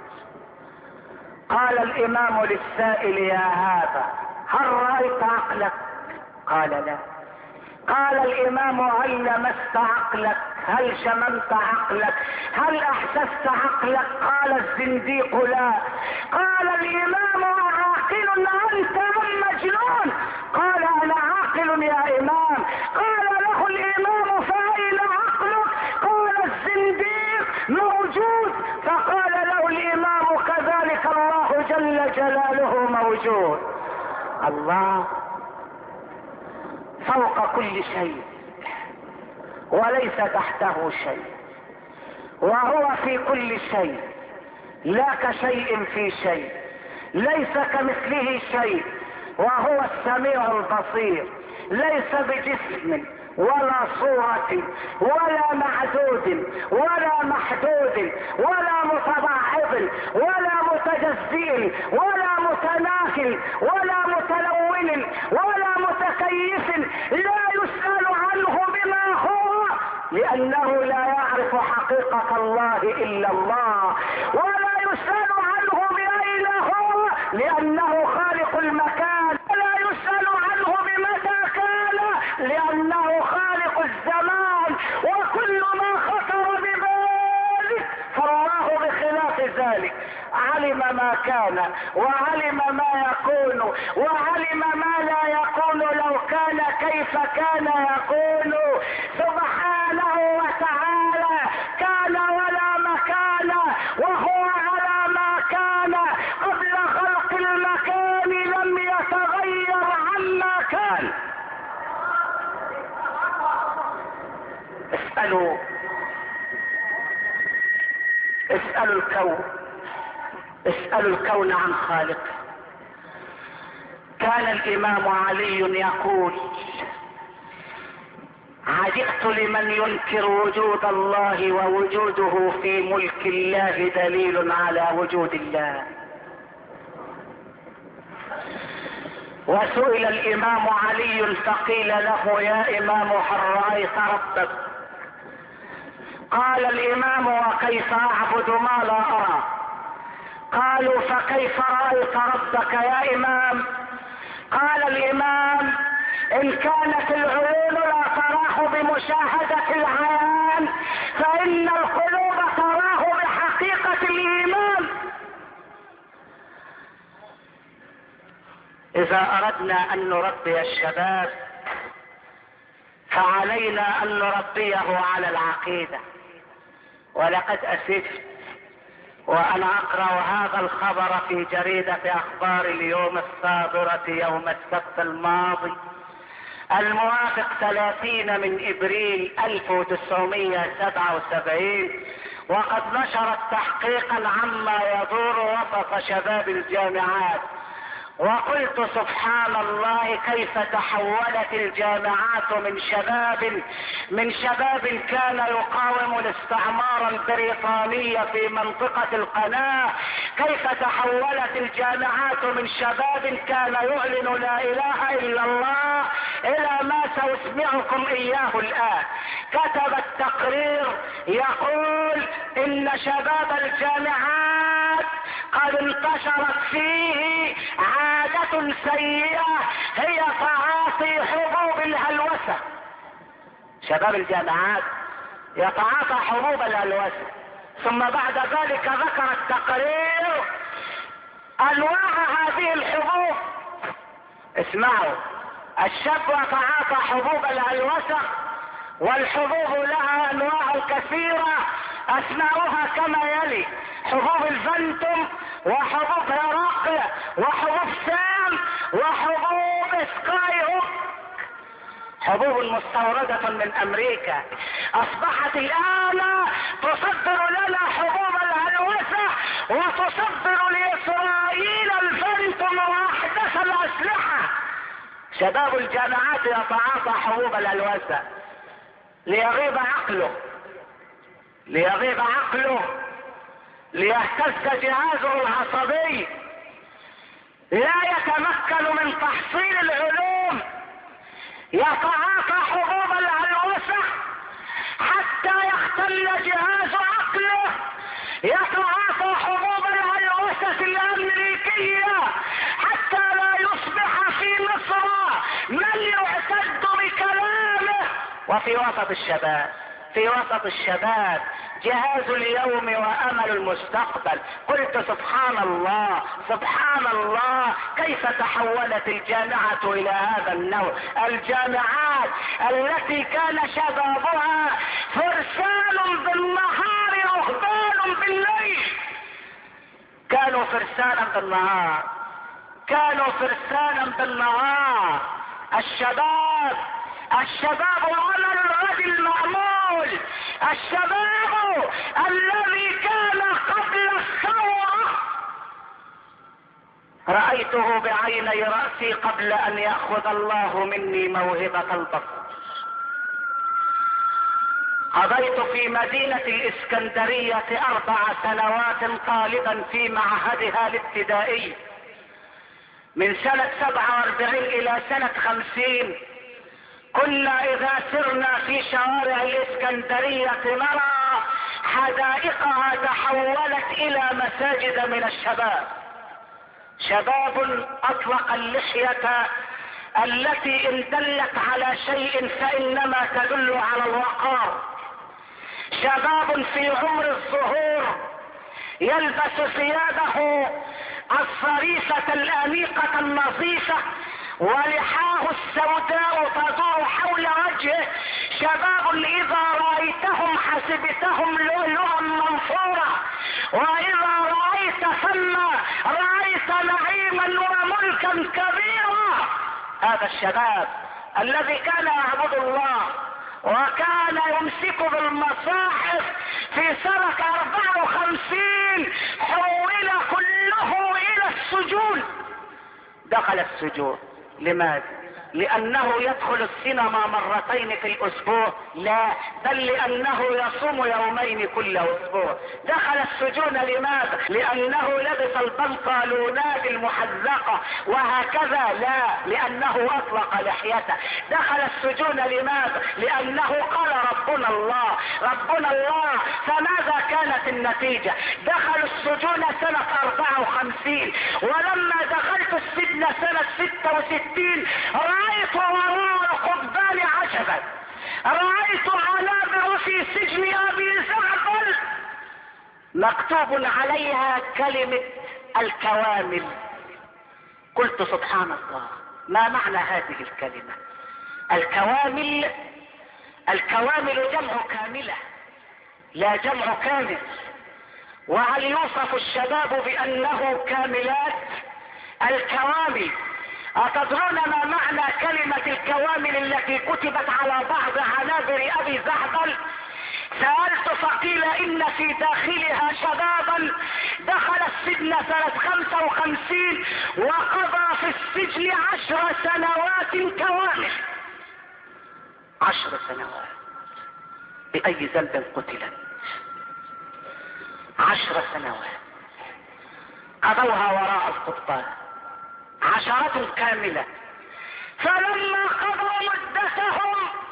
قال الإمام للسائل: يا هذا، هل رأيت عقلك؟ قال: لا. قال الإمام: هل لمست عقلك؟ هل شممت عقلك؟ هل أحسست عقلك؟ قال الزنديق: لا. قال الإمام: عاقل أنت أم مجنون؟ قال: أنا عاقل يا إمام. قال له الإمام: فأين عقلك؟ قال الزنديق: موجود. فقال له الإمام: كذلك الله جل جلاله موجود. الله. فوق كل شيء وليس تحته شيء، وهو في كل شيء لا كشيء في شيء، ليس كمثله شيء، وهو السميع البصير، ليس بجسم ولا صورة ولا معدود ولا محدود ولا متضاعف ولا متجزئ ولا متناكل ولا متلون ولا متكيف، لا يسأل عنه بما هو لأنه لا يعرف حقيقة الله إلا الله، ولا يسأل عنه بأين هو لأنه خالق المكان، ولا يسأل عنه بمتى كان لأنه خالق الزمان، وكل ما خطر بذلك فالله بخلاف ذلك علم ما كان وعلم ما يكون وعلم ما لا يكون، لو كان كيف كان يكون سبحانه وتعالى، كان ولا مكان وهو على ما كان قبل خلق المكان، لم يتغير عما كان. اسألوا اسألوا الكون اسألوا الكون عن خالقه. كان الإمام علي يقول: عجبت لمن ينكر وجود الله ووجوده في ملك الله دليل على وجود الله. وسئل الإمام علي فقيل له: يا إمام هل رأيت ربك؟ قال الإمام: وكيف أعبد ما لا أرى؟ قالوا: فكيف رأيت ربك يا إمام؟ قال الإمام: إن كانت العيون لا تراه بمشاهدة العيان فإن القلوب تراه بحقيقة الإيمان. إذا أردنا أن نربي الشباب فعلينا أن نربيه على العقيدة. ولقد أسفت وأنا أقرأ هذا الخبر في جريدة أخبار اليوم الصادرة يوم السبت الماضي الموافق ثلاثين من إبريل ألف وتسعمائة وسبعة وسبعين، وقد نشرت تحقيقا عما يدور وسط شباب الجامعات. وقلت: سبحان الله، كيف تحولت الجامعات من شباب من شباب كان يقاوم الاستعمار البريطاني في منطقة القناة، كيف تحولت الجامعات من شباب كان يعلن لا اله الا الله الى ما سأسمعكم اياه الان. كتب التقرير يقول ان شباب الجامعات قد انتشرت فيه عادة سيئة هي تعاطي حبوب الهلوسة. شباب الجامعات يتعاطى حبوب الهلوسة. ثم بعد ذلك ذكر التقرير انواع هذه الحبوب. اسمعوا: الشاب يتعاطى حبوب الهلوسة، والحبوب لها انواع كثيرة اسمعوها كما يلي: حبوب الفانتوم، وحبوب هرقل، وحبوب سام، وحبوب سكاي هوك، حبوب مستوردة من امريكا. اصبحت الان تصدر لنا حبوب الهلوسة وتصدر لاسرائيل الفانتوم واحدث الاسلحة. شباب الجامعات يتعاطى حبوب الهلوسة ليغيب عقله ليغيب عقله ليهتز جهازه العصبي، لا يتمكن من تحصيل العلوم، يتعاطى حبوب الهلوسة حتى يختل جهاز عقله، يتعاطى حبوب الهلوسة الامريكية حتى لا يصبح في مصر من يعتد بكلامه. وفي وسط الشباب في وسط الشباب جهاز اليوم وامل المستقبل. قلت: سبحان الله سبحان الله، كيف تحولت الجامعة الى هذا النوع. الجامعات التي كان شبابها فرسان بالنهار رهبان بالليل، كانوا فرسانا بالنهار كانوا فرسانا بالنهار الشباب الشباب عمل الغد المأمول، الشباب الذي كان قبل الثورة رأيته بعيني رأسي قبل ان يأخذ الله مني موهبة البصر. قضيت في مدينة الاسكندرية اربع سنوات طالبا في معهدها الابتدائي من سنة سبعة واربعين الى سنة خمسين. كنا اذا سرنا في شوارع الاسكندرية نرى حدائقها تحولت الى مساجد من الشباب، شباب اطلق اللحية التي ان دلت على شيء فانما تدل على الوقار، شباب في عمر الظهور يلبس ثيابه الصريفة الانيقة النظيفة ولحاه السوداء تدور حول وجهه، شباب اذا رأيتهم حسبتهم لؤلؤا منثورا، واذا رأيت ثم رأيت نعيما وملكا كبيرا. هذا الشباب الذي كان يعبد الله وكان يمسك بالمصاحف في سنة اربعة وخمسين حول كله الى السجون. دخل السجون لماذا؟ لانه يدخل السينما مرتين في الاسبوع؟ لا، بل لانه يصوم يومين كل اسبوع. دخل السجون لماذا؟ لانه لبس البنطلونات المحزقة وهكذا؟ لا، لانه اطلق لحيته. دخل السجون لماذا؟ لانه قال ربنا الله ربنا الله. فماذا كانت النتيجة؟ دخلوا السجون سنة اربعة وخمسين، ولما دخلت السجن سنة ستة وستين رأيت وراء القضبان عجبا، رأيت عنابر في سجن ابي زعبل مكتوب عليها كلمة الكوامل. قلت سبحان الله، ما معنى هذه الكلمة الكوامل؟ الكوامل جمع كاملة لا جمع كامل. وهل يوصف الشباب بانه كاملات؟ الكوامل. أتدرون ما معنى كلمة الكوامل التي كتبت على بعض عنابر ابي زعبل؟ سألت فقيل ان في داخلها شبابا دخل السجن سنة خمسة وخمسين وقضى في السجن عشر سنوات كوامل. عشر سنوات بأي ذنب قتلت؟ عشر سنوات قضوها وراء القضبان، عشرة كاملة. فلما قضوا مدتهم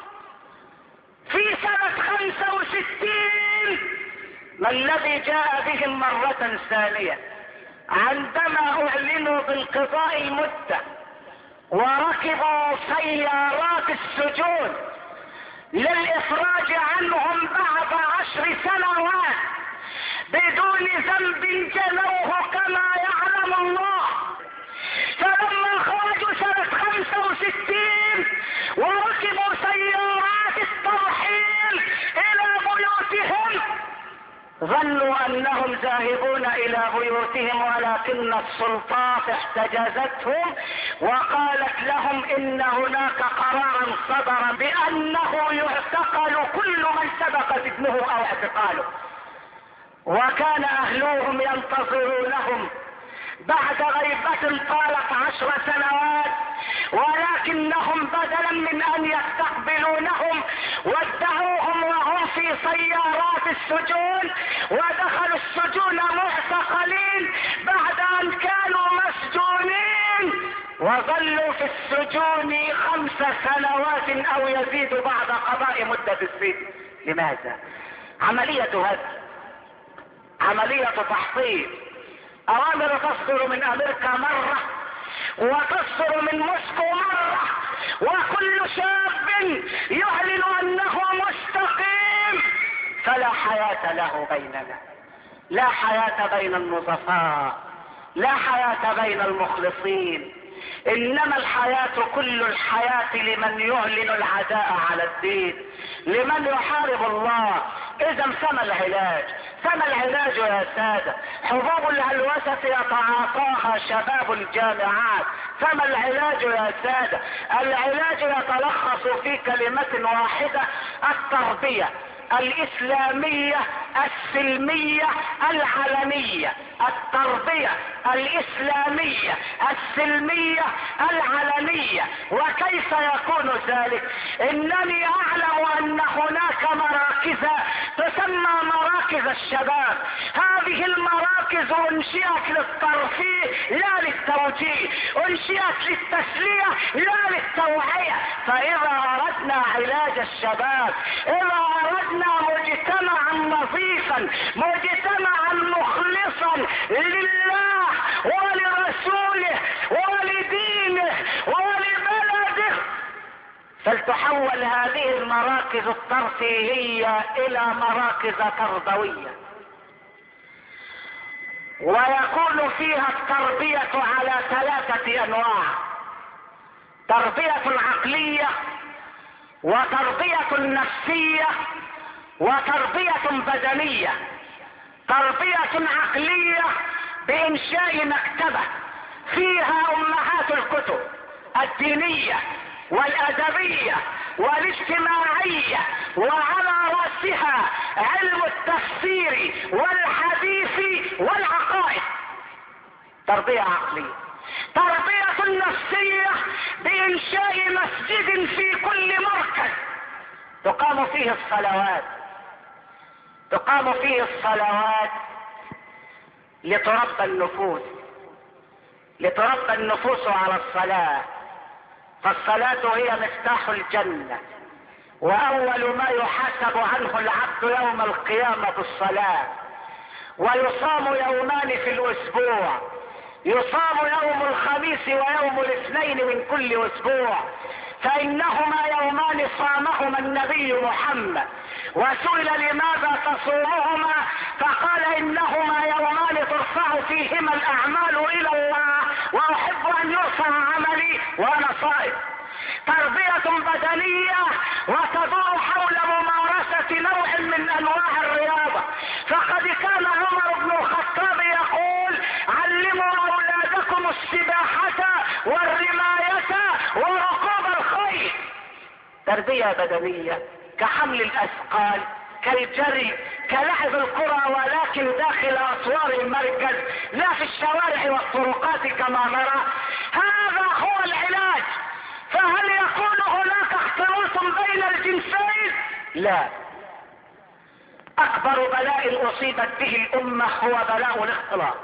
في سنة خمسة وستين ما الذي جاء بهم مرة ثانية؟ عندما اعلنوا بانقضاء المدة وركبوا سيارات السجون للافراج عنهم بعد عشر سنوات بدون ذنب جنوه كما يعلم الله، فلما خرجوا سنة خمسة وستين وركبوا سيارات الترحيل الى بيوتهم ظنوا انهم ذاهبون الى بيوتهم، ولكن السلطات احتجزتهم وقالت لهم ان هناك قرارا صدر بانه يعتقل كل من سبق سجنه او اعتقاله. وكان اهلوهم ينتظرونهم بعد غيبة طالت عشر سنوات، ولكنهم بدلا من ان يستقبلونهم ودعوهم وهم في سيارات السجون ودخلوا السجون معتقلين بعد ان كانوا مسجونين، وظلوا في السجون خمس سنوات او يزيد بعد قضاء مدة السجن. لماذا؟ عملية هذا عملية تحصيل. اوامر تصدر من امريكا مرة وتصدر من موسكو مرة، وكل شاب يعلن انه مستقيم فلا حياة له بيننا، لا حياة بين النظفاء، لا حياة بين المخلصين، انما الحياة كل الحياة لمن يعلن العداء على الدين، لمن يحارب الله. اذا فما العلاج؟ فما العلاج يا سادة؟ حبوب الهلوسة يتعاطاها شباب الجامعات فما العلاج يا سادة؟ العلاج يتلخص في كلمة واحدة: التربية الإسلامية السلمية العلنية. التربية الإسلامية السلمية العلنية. وكيف يكون ذلك؟ إنني أعلم أن هناك مراكز تسمى مراكز الشباب. هذه المراكز أنشئت للترفيه لا للتوجيه، أنشئت للتسلية لا للتوعية. فإذا أردنا علاج الشباب، إذا أردنا مجتمعا نظيفا، مجتمعا مخلصا لله ولرسوله ولدينه ولبلده، فلتحول هذه المراكز الترفيهية إلى مراكز تربوية، ويكون فيها التربية على ثلاثة أنواع: تربية عقلية، وتربية نفسية، وتربية بدنية. تربية عقلية بإنشاء مكتبة فيها أمهات الكتب الدينية والأدبية والاجتماعية، وعلى رأسها علم التفسير والحديث والعقائد. تربية عقلية. تربية نفسية بإنشاء مسجد في كل مركز تقام فيه الصلوات، تقام فيه الصلوات لتربى النفوس، لتربى النفوس على الصلاة. فالصلاة هي مفتاح الجنة، وأول ما يحاسب عنه العبد يوم القيامة الصلاة. ويصام يومان في الأسبوع، يصام يوم الخميس ويوم الاثنين من كل أسبوع، فإنهما يومان صامهما النبي محمد. وسئل لماذا تصومهما؟ فقال: إنهما يومان ترفع فيهما الأعمال إلى الله، وأحب أن يرفع عملي وأنا صائم. تربية بدنية وتدور حول ممارسة نوع من أنواع الرياضة. فقد كان عمر بن الخطاب يقول: علموا أولادكم السباحة والرماية وركوب الخيل. تربية بدنية كحمل الأثقال، كالجري، كلعب الكرة، ولكن داخل أسوار المركز لا في الشوارع والطرقات كما نرى. هذا هو العلاج. فهل يكون هناك اختلاط بين الجنسين؟ لا. أكبر بلاء أصيبت به الأمة هو بلاء الاختلاط.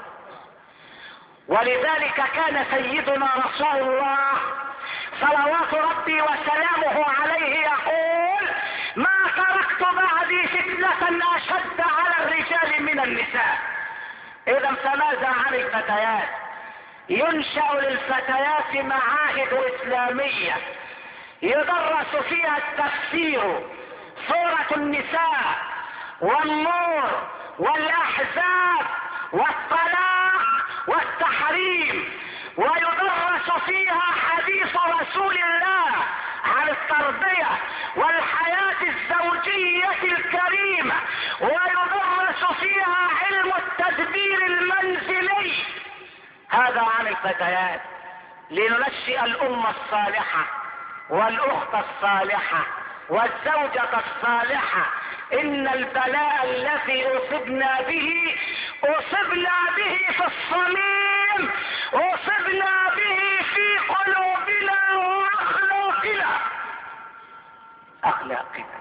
ولذلك كان سيدنا رسول الله صلوات ربي وسلامه عليه يقول: ما تركت بعدي فتنة أشد على الرجال من النساء. إذا فماذا عن الفتيات؟ ينشأ للفتيات معاهد إسلامية يدرس فيها التفسير، سورة النساء والنور والأحزاب والطلاق والتحريم، ويدرس فيها حديث رسول الله عن التربية والحياة الزوجية الكريمة، ويدرس فيها علم التدبير المنزلي. هذا عن الفتيات، لننشئ الأمة الصالحة والأخت الصالحة والزوجة الصالحة. إن البلاء الذي أصبنا به أصبنا به في الصميم، أصبنا به في قلوبنا وأخلاقنا. أخلاقنا.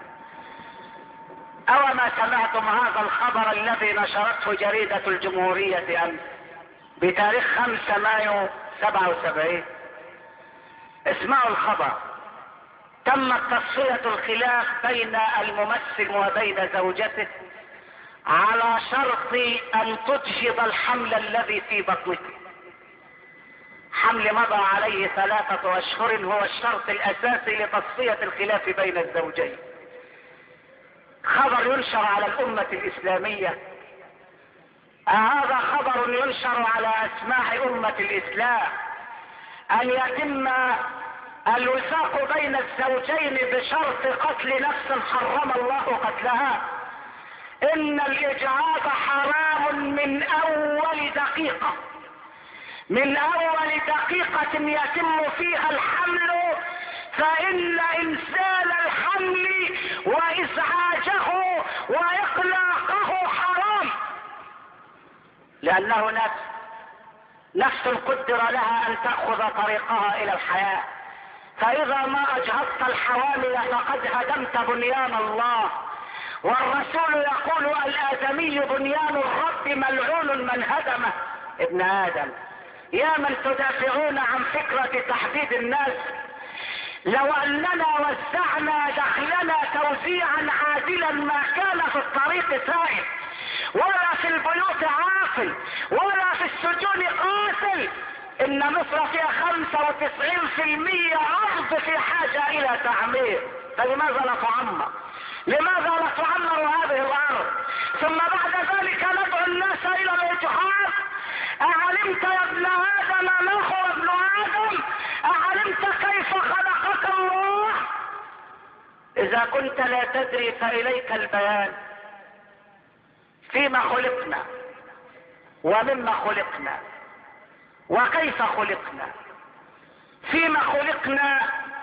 أوما سمعتم هذا الخبر الذي نشرته جريدة الجمهورية أمس بتاريخ خمسة مايو سبعة وسبعين؟ اسمعوا الخبر: تمت تصفية الخلاف بين الممثل وبين زوجته على شرط أن تجهض الحمل الذي في بطنته. حمل مضى عليه ثلاثة أشهر هو الشرط الأساسي لتصفية الخلاف بين الزوجين. خبر ينشر على الأمة الإسلامية. هذا خبر ينشر على أسماع أمة الإسلام، أن يتم الوثاق بين الزوجين بشرط قتل نفس حرم الله قتلها. إن الإجعاض حرام من أول دقيقة، من اول دقيقة يتم فيها الحمل فان انزال الحمل وازعاجه واقلاقه حرام، لانه نفس نفس قدر لها ان تأخذ طريقها الى الحياة، فاذا ما اجهضت الحوامل فقد هدمت بنيان الله. والرسول يقول الادمي بنيان الرب ملعون من هدمه. ابن ادم يا من تدافعون عن فكرة تحديد الناس، لو اننا وزعنا دخلنا توزيعا عادلا ما كان في الطريق سائل ولا في البيوت عاقل ولا في السجون قاتل. ان مصر فيها خمسة وتسعين في المية ارض في حاجة الى تعمير، فلماذا لا تعمر؟ لماذا لا تعمر هذه الارض؟ ثم بعد ذلك ندعو الناس الى الاجهاض. اعلمت يا ابن ادم ما هو ابن ادم؟ اعلمت كيف خلقك الله؟ اذا كنت لا تدري فاليك البيان. فيما خلقنا ومما خلقنا وكيف خلقنا. فيما خلقنا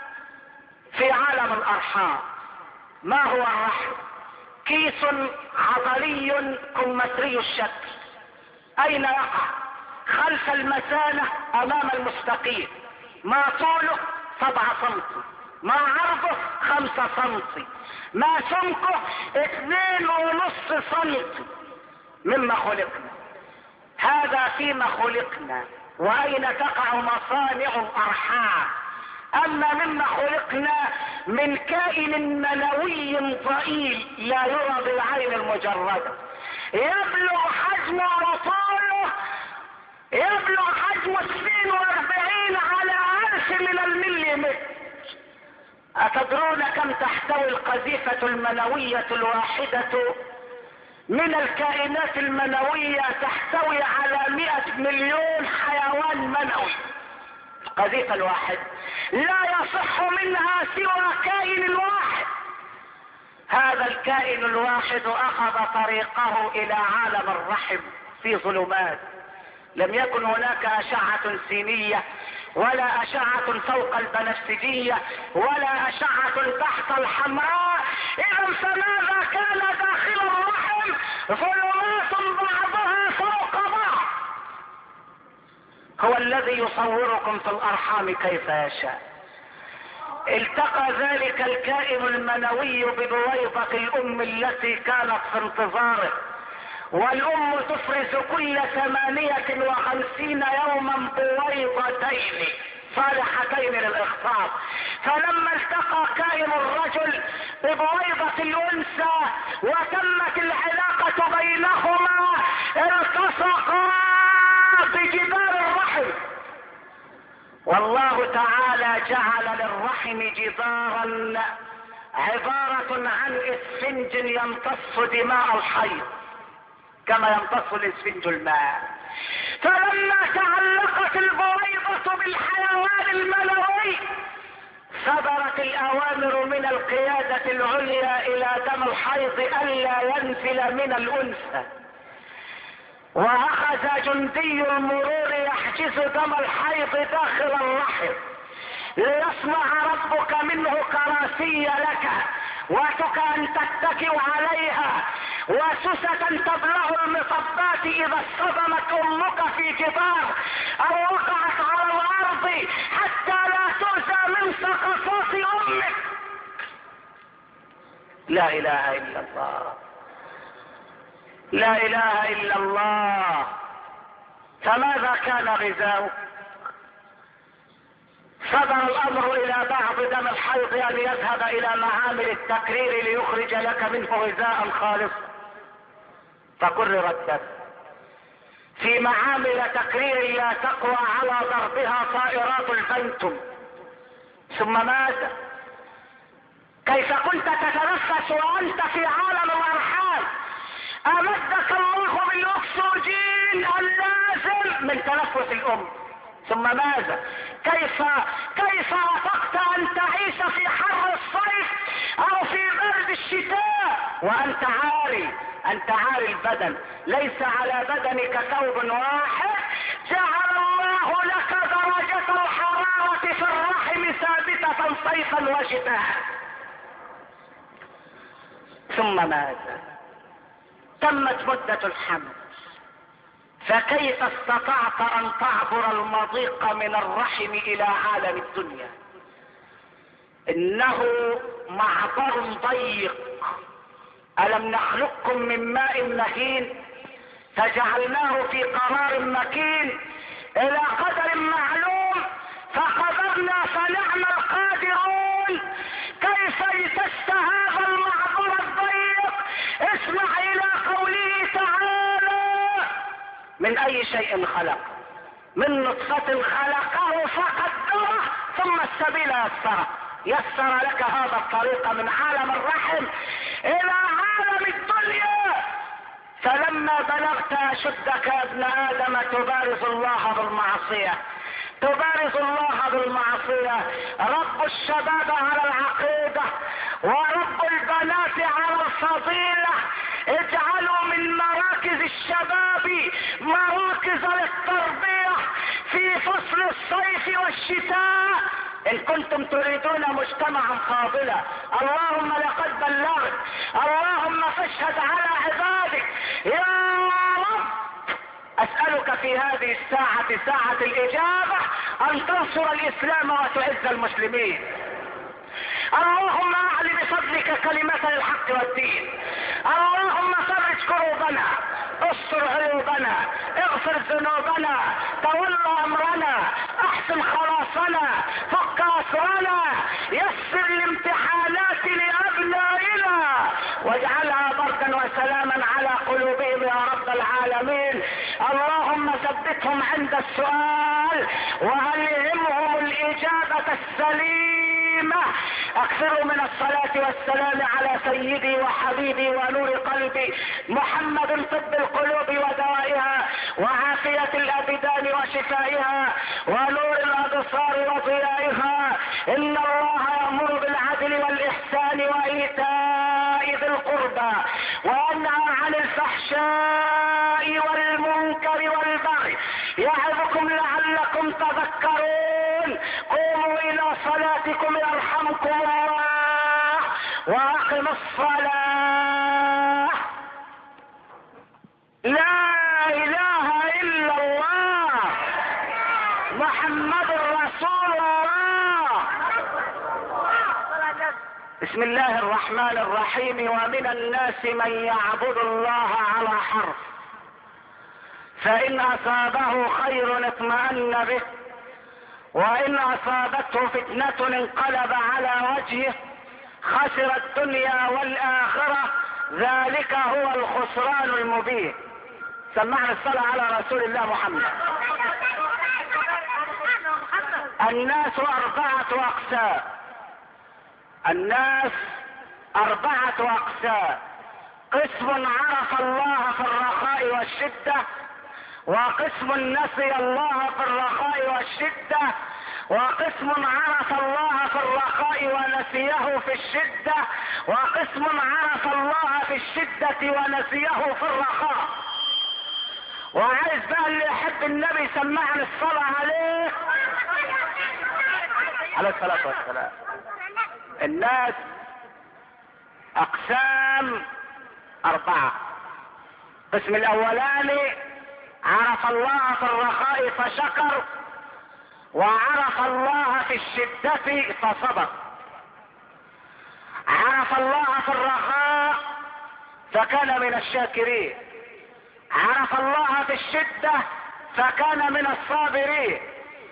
في عالم الارحام. ما هو الرحم؟ كيس عضلي كمثري الشكل. اين يقع؟ خلف المثانة امام المستقيم. ما طوله سبعة سنتي، ما عرضه خمسة سنتي، ما سمكه اثنين ونص سنتي. مما خلقنا. هذا فيما خلقنا. واين تقع مصانع الارحام؟ اما مما خلقنا من كائن منوي ضئيل لا يرى بالعين المجردة، يبلغ حجمه وطوله يبلغ حجمه اثنين واربعين على الف من المليمتر. اتدرون كم تحتوي القذيفة المنوية الواحدة من الكائنات المنوية؟ تحتوي على مئة مليون حيوان منوي. القذيفة الواحد لا يصح منها سوى كائن واحد. هذا الكائن الواحد اخذ طريقه الى عالم الرحم في ظلمات. لم يكن هناك اشعة سينية ولا اشعة فوق البنفسجية ولا اشعة تحت الحمراء. اذا فماذا كان داخل الرحم؟ ظلمات بعضها فوق بعض. هو الذي يصوركم في الارحام كيف يشاء. التقى ذلك الكائن المنوي ببويضة الام التي كانت في انتظاره، والام تفرز كل ثمانية وخمسين يوما بويضتين صالحتين للاخصاب. فلما التقى كائن الرجل ببويضة الانثى وتمت العلاقة بينهما التصقا بجدار الرحم. والله تعالى جعل للرحم جدارا عبارة عن اسفنج يمتص دماء الحيض كما يمتص الاسفنج الماء. فلما تعلقت البويضة بالحيوان المنوي صدرت الاوامر من القيادة العليا الى دم الحيض الا ينزل من الانثى، واخذ جندي المرور يحجز دم الحيض داخل الرحم ليصنع ربك منه كراسي لك واتك ان تتكئ عليها وسوسة تبلغ المصبات اذا اصطدمت امك في جدار او وقعت على الارض حتى لا تؤذى من سقطات امك. لا اله الا الله، لا اله الا الله. فماذا كان غذاؤك؟ صدر الامر الى بعض دم الحيض ان يذهب الى معامل التكرير ليخرج لك منه غذاء خالصا، فكرر الدم في معامل تكرير لا تقوى على ضربها طائرات البنتم. ثم ماذا؟ كيف كنت تتنفس وانت في عالم الارحام؟ امدك الله بالاكسجين اللازم من تنفس الام. ثم ماذا؟ كيف كيف وافقت ان تعيش في حر الصيف او في برد الشتاء وانت عاري؟ انت عاري البدن، ليس على بدنك ثوب واحد. جعل الله درجات الحرارة في الرحم ثابتة صيفا وشتاء. ثم ماذا؟ تمت مدة الحمل، فكيف استطعت ان تعبر المضيق من الرحم الى عالم الدنيا؟ انه معبر ضيق. الم نخلقكم من ماء مهين فجعلناه في قرار مكين الى قدر معلوم فقدرنا فنعم القادرون. كيف لتست هذا المعبر الضيق؟ اسمع الى قوله تعالى: من اي شيء خلق؟ من نطفة خلقه فقدره ثم السبيل يسره. يسر لك هذا الطريق من عالم الرحم الى عالم الدنيا. فلما بلغت اشدك يا ابن ادم تبارز الله بالمعصية، تبارز الله بالمعصية. رب الشباب على العقيدة ورب البنات على الفضيلة. اجعلوا من مراكز الشباب مراكز للتربية في فصل الصيف والشتاء ان كنتم تريدون مجتمعا فاضلا. اللهم لقد بلغت، اللهم فاشهد على عبادك يا رب. اسألك في هذه الساعة، ساعة الاجابة، ان تنصر الاسلام وتعز المسلمين. اللهم اعل بفضلك كلمة الحق والدين. اللهم فرج كروبنا، استر عيوبنا، اغفر ذنوبنا، تول امرنا، احسن خلاصنا، فك اسرنا، يسر الامتحانات لابنائنا واجعلها بردا وسلاما على قلوبهم يا رب العالمين. اللهم ثبتهم عند السؤال والهمهم الاجابة السليمة. اكثروا من الصلاة والسلام على سيدي وحبيبي ونور قلبي محمد، طب القلوب ودوائها وعافية الابدان وشفائها ونور الابصار وضيائها. ان الله يأمر بالعدل والاحسان وايتاء ذي القربى وينهى عن الفحشاء والمنكر والبغي يعظكم لعلكم تذكرون. قوموا الى صلاتكم يرحمكم الله واقموا الصلاة. لا اله الا الله محمد رسول الله. بسم الله الرحمن الرحيم. ومن الناس من يعبد الله على حرف، فإن أصابه خير اطمأن به، وإن أصابته فتنة انقلب على وجهه، خسر الدنيا والآخرة، ذلك هو الخسران المبين. سمعنا الصلاة على رسول الله محمد. الناس أربعة أقسام. الناس أربعة أقسام. قسم عرف الله في الرخاء والشدة، وقسم نسي الله في الرخاء والشدة، وقسم عرف الله في الرخاء ونسيه في الشدة، وقسم عرف الله في الشدة ونسيه في الرخاء. وعايز بقى اللي يحب النبي سمعني الصلاة عليه عليه الصلاة والسلام. الناس اقسام اربعة. قسم الاولاني عرف الله في الرخاء فشكر، وعرف الله في الشدة فصبر. عرف الله في الرخاء فكان من الشاكرين، عرف الله في الشدة فكان من الصابرين.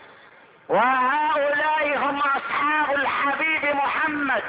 وهؤلاء هم اصحاب الحبيب محمد.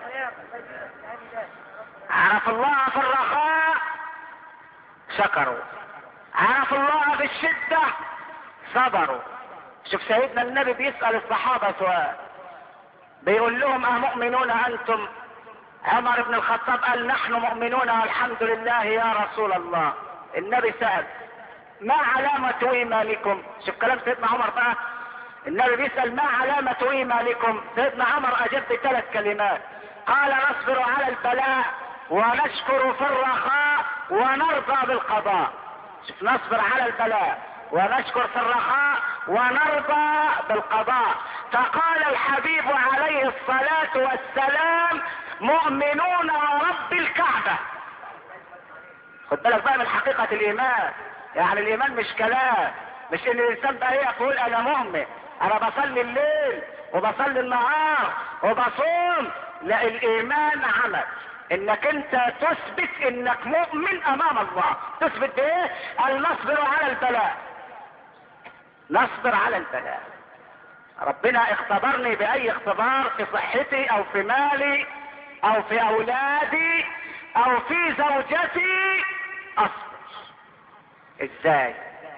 عرف الله في الرخاء شكروا، عرف الله في الشدة صبروا. شوف سيدنا النبي بيسأل الصحابة سؤال، بيقول لهم أمؤمنون أنتم؟ عمر بن الخطاب قال نحن مؤمنون والحمد لله يا رسول الله. النبي سأل ما علامة ايمانكم؟ شوف كلام سيدنا عمر بقى. النبي بيسأل ما علامة ايمانكم؟ سيدنا عمر اجاب بثلاث كلمات، قال نصبر على البلاء ونشكر في الرخاء ونرضى بالقضاء. شوف، نصبر على البلاء ونشكر في الرخاء ونرضى بالقضاء. فقال الحبيب عليه الصلاة والسلام مؤمنون ورب الكعبة. خد بالك بقى من حقيقة الايمان. يعني الايمان مش كلام، مش ان الانسان بقى يقول انا مؤمن، انا بصلي الليل وبصلي النهار وبصوم. لا، الايمان عمل، انك انت تثبت انك مؤمن امام الله. تثبت بايه؟ ان نصبر على البلاء، نصبر على البلاء. ربنا اختبرني باي اختبار، في صحتي او في مالي او في اولادي او في زوجتي، اصبر. ازاي؟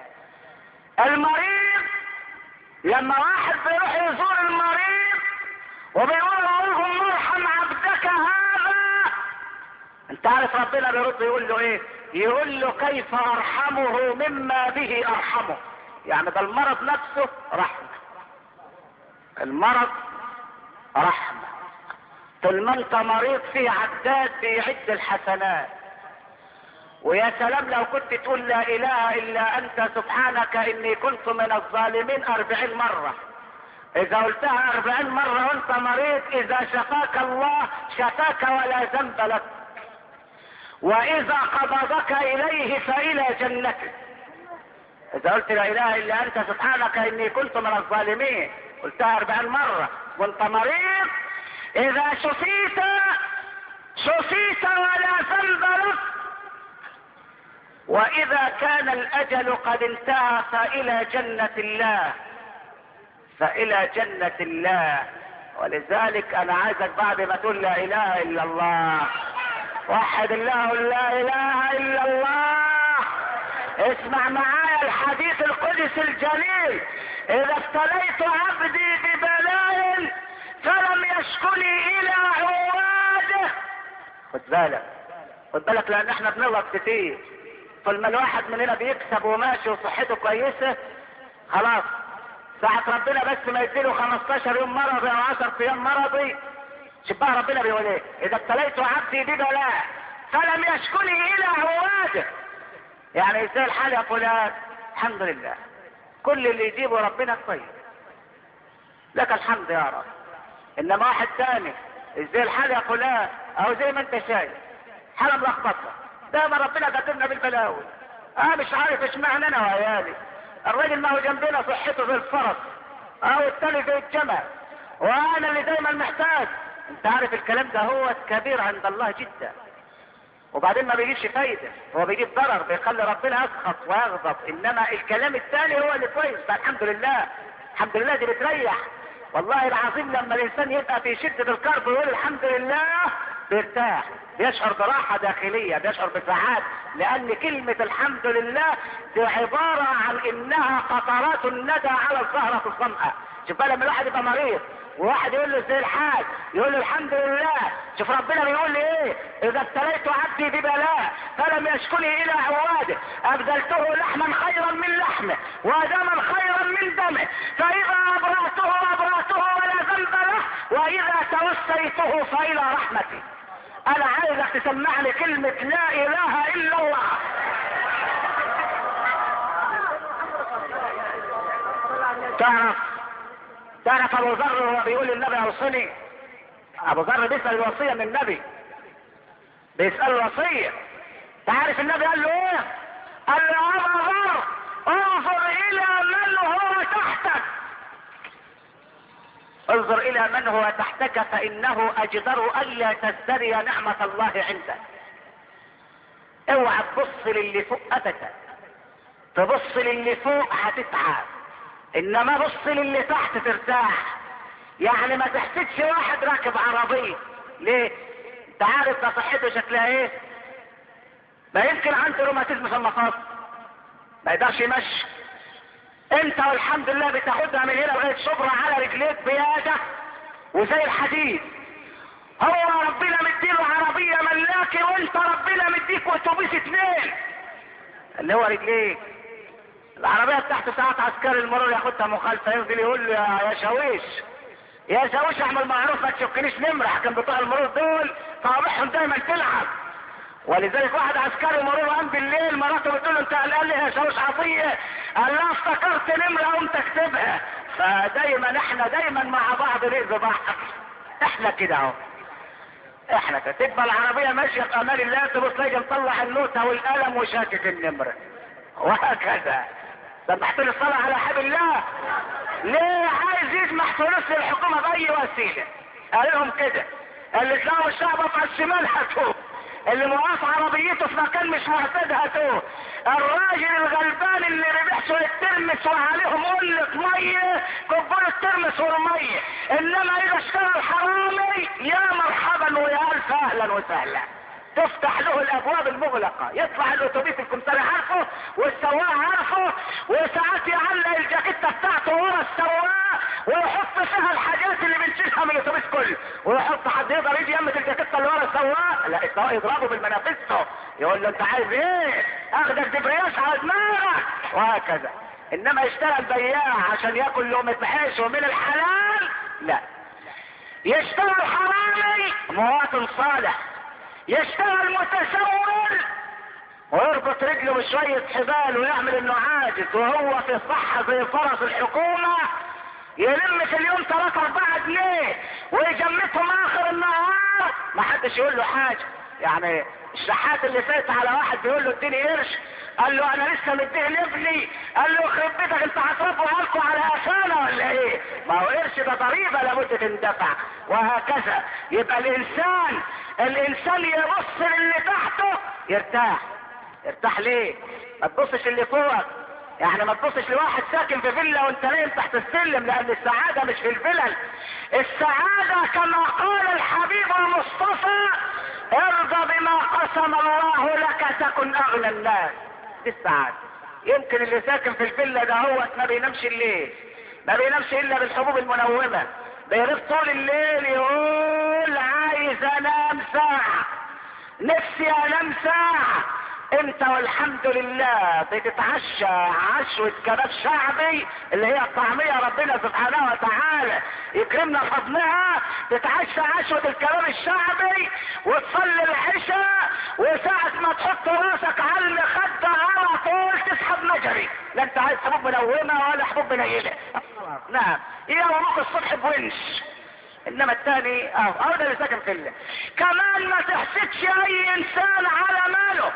المريض لما واحد بيروح يزور المريض وبيقول اللهم ارحم عبدك هذا، انت عارف ربنا بيرد يقول له ايه؟ يقول له كيف ارحمه مما به ارحمه. يعني ده المرض نفسه رحمة، المرض رحمة. طول ما انت مريض في عداد بيعد الحسنات. ويا سلام لو كنت تقول لا اله الا انت سبحانك اني كنت من الظالمين اربعين مرة. اذا قلتها اربعين مرة وانت مريض، اذا شفاك الله شفاك ولا ذنب لك، واذا قبضك اليه فالى جنته. اذا قلت لا اله الا انت سبحانك اني كنت من الظالمين، قلتها اربعين مرة وانت مريض، اذا شفيت شفيت ولا ذنب لك، واذا كان الاجل قد انتهى فالى جنة الله، فالى جنة الله. ولذلك انا عايزك بعد ما تقول لا اله الا الله، وحد الله، لا اله الا الله، اسمع معايا الحديث القدسي الجليل: اذا ابتليت عبدي ببلاء فلم يشكني الى عواده. خد بالك، خد بالك، لان احنا بنغلط كتير. فلما الواحد مننا بيكسب وماشي وصحته كويسة، خلاص ساعة ربنا بس ما يديله خمستاشر يوم مرضي او عشر ايام مرضي، شبه ربنا بيقول ايه؟ اذا ابتليت عبدي ببلاء فلم يشكني الى عواده. يعني ازاي الحال يا فلان؟ الحمد لله، كل اللي يجيبه ربنا كويس، لك الحمد يا رب. انما واحد تاني، ازاي الحال يا فلان؟ او زي ما انت شايف حالة ملخبطة، دايما ربنا كاتبنا بالبلاوي. اه مش عارف اشمعنى انا وعيالي. الراجل ما هو جنبنا صحته زي الفرس، اه والتاني زي الجمل، وانا اللي دايما محتاج. انت عارف الكلام ده هو كبير عند الله جدا، وبعدين ما بيجيبش فايدة، هو بيجيب ضرر، بيخلي ربنا يسخط ويغضب. انما الكلام الثاني هو اللي كويس. فالحمد لله، الحمد لله دي بتريح. والله العظيم لما الانسان يبقى في شدة الكرب ويقول الحمد لله بيرتاح، بيشعر براحة داخلية، بيشعر بسعادة، لان كلمة الحمد لله دي عبارة عن انها قطرات الندى على الزهرة الظمأة. شوف بقى لما الواحد يبقى مريض وواحد يقول له ازاي الحال، يقول له الحمد لله. شوف ربنا بيقول لي ايه؟ اذا ابتليت عبدي ببلاء فلم يشكني الى عواده ابدلته لحما خيرا من لحمه ودما خيرا من دمه، فاذا ابرأته ابرأته ولا ذنب له، واذا توسيته فالى رحمتي. انا عايزك تسمعني كلمة لا اله الا الله. تعرف تعرف ابو ذر وهو بيقول للنبي اوصني، ابو ذر بيسأل الوصية من النبي، بيسأل الوصية. تعرف النبي قال له ايه؟ قال له يا ابو ذر انظر الى من هو تحتك، انظر الى من هو تحتك فانه اجدر الا تزدري نعمة الله عندك. اوعى تبص للي فوق ابدا، تبص للي فوق هتتعب، انما بص للي تحت ترتاح. يعني ما تحسدش واحد راكب عربية، ليه؟ انت عارف ده صحته شكلها ايه؟ ما يمكن عنده روماتيزم في المفاصل، ما يقدرش يمشي. انت والحمد لله بتاخدها من هنا لغايه شبرا على رجليك بياده وزي الحديد. هو ربنا مديله عربيه ملاكي وانت ربنا مديك اتوبيس اتنين اللي هو رجليك. العربيه بتاعته ساعات عسكري المرور ياخدها مخالفه، يفضل يقول له يا شاويش يا شاويش اعمل معروف ما تشكنيش نمره. كان بتوع المرور دول صوابعهم دايما تلعب، ولذلك واحد عسكري مرور قام بالليل، مراته بتقول له انت قال لي يا شاوش عطيه، قال لها افتكرت نمره قمت اكتبها. فدايما احنا دايما مع بعض رزق بعض، احنا كده اهو، احنا كده. تبقى العربيه ماشيه في امان الله، تبص تلاقي مطلع النوته والقلم وشاكك النمره، وهكذا. سمحت لي الصلاه على حبيب الله. ليه عايز يسمح فلوس للحكومه باي وسيله؟ قال لهم كده، اللي تلاقوا الشعب في الشمال هاتوه، اللي موقف عربيته في مكان مش معتاد هاتوه، الراجل الغلبان اللي ربح شويه ترمس وعليهم قله ميه كبار الترمس والميه، انما اذا اشتغل حرامي يا مرحبا ويا الف اهلا وسهلا، تفتح له الابواب المغلقه، يطلع الاتوبيس الكمثري عارفه والسواق عارفه، وساعات يعلق الجاكيته بتاعته ورا السواق ويحط فيها الحاجات اللي بنشيلها من الاتوبيس كله، ويحط حد يقدر يجي يمة الجاكيته اللي ورا السواق، لا السواق يضربه بالمنافسته، يقول له انت عايز ايه؟ اخدك دبرياش على دماغك، وهكذا. انما يشتغل بياع عشان ياكل لقمه عيش ومن الحلال، لا. يشتغل حرامي مواطن صالح، يشتغل متسول ويربط رجله بشوية حبال ويعمل انه عاجز وهو في الصحة زي فرس الحكومة، يلم في اليوم ثلاثة اربعة جنيه ويجمتهم اخر النهار، ما حدش يقول له حاجة. يعني الشحات اللي فات على واحد بيقول له اديني قرش، قال له انا لسه مديه لابني، قال له يخرب بيتك انت هتربوا لكم على قفانا ولا ايه؟ ما هو قرش ده ضريبه لابد تندفع، وهكذا. يبقى الانسان الانسان يبص للي تحته يرتاح. يرتاح ليه؟ ما تبصش اللي فوقك، يعني ما تبصش لواحد ساكن في فيلا وانت نايم تحت السلم، لان السعاده مش في الفلل، السعاده كما قال الحبيب المصطفى ارضى بما قسم الله لك تكن اغنى الناس. دي السعاده. يمكن اللي ساكن في الفيلا ده هو ما بينامش الليل، ما بينامش الا بالحبوب المنومه، بيغيب طول الليل يقول عايز انام ساعه، نفسي انام ساعه. انت والحمد لله بتتعشى عشوة كباب شعبي اللي هي الطعمية، ربنا سبحانه وتعالى يكرمنا فضلها، تتعشى عشوة الكباب الشعبي وتصلي العشاء، وساعة ما تحط راسك على المخدة على طول تسحب مجري، لا انت عايز حبوب منومة ولا حبوب منيلة. نعم يقوموك الصبح بونش. انما الثاني اه اه ده اللي ساكن في الله. كمان ما تحسدش اي انسان على ماله.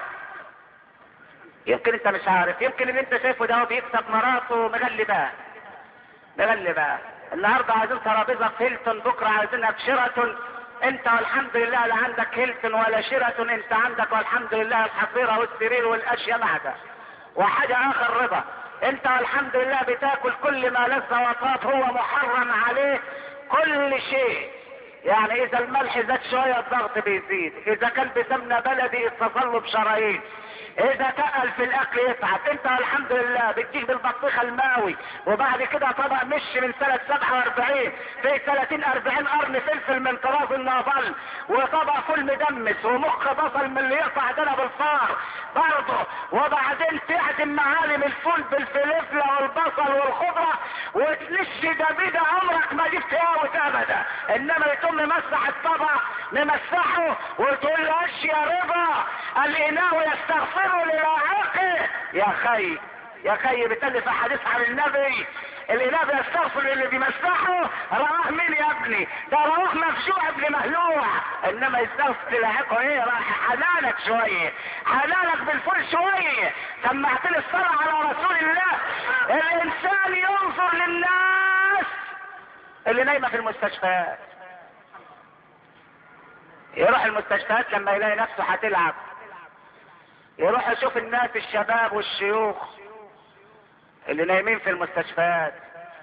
يمكن انت مش عارف، يمكن اللي انت شايفه ده هو بيكسب مراته مغلباه مغلباه النهارده عايزين ترابيزه في هيلتون، بكره عايزينها في شيراتون، انت والحمد لله لا عندك هيلتون ولا شيراتون، انت عندك والحمد لله الحصيره والسرير والاشياء معك. وحاجه اخر رضا، انت والحمد لله بتاكل كل ما لذ وطاب، هو محرم عليه كل شيء. يعني اذا الملح زاد شويه الضغط بيزيد، اذا كان بسمنه بلدي اتصل بشرايين، اذا تقل في الاكل يتعب. انت الحمد لله بتجيب البطيخه الماوي، وبعد كده طبق مش من سنه سبعة واربعين في ثلاثين اربعين قرن فلفل من طراز النابل، وطبق فول مدمس ومخ بصل من اللي يقطع دنا بالفار برضه، وبعدين تعزم معالم الفول بالفلفله والبصل والخضره وتلش دبيده عمرك ما جبت قهوه ابدا. انما يتم ممسح الطبق ممسحه وتقول له ايش يا رضا الاناء يستغفر للاعاقه. يا خي يا خي بتلف حديث عن النبي، الاناء بيستغفر اللي بيمسحه، رواه مين يا ابني؟ ده رواه مفجوع ابن مهلوع. انما يستغفر للاعاقه ايه؟ راح حنانك شويه، حنانك بالفول شويه. سمعت لي الصلاه على رسول الله. الانسان ينظر للناس اللي نايمه في المستشفيات، يروح المستشفيات لما يلاقي نفسه هتلعب، يروح يشوف الناس الشباب والشيوخ اللي نايمين في المستشفيات،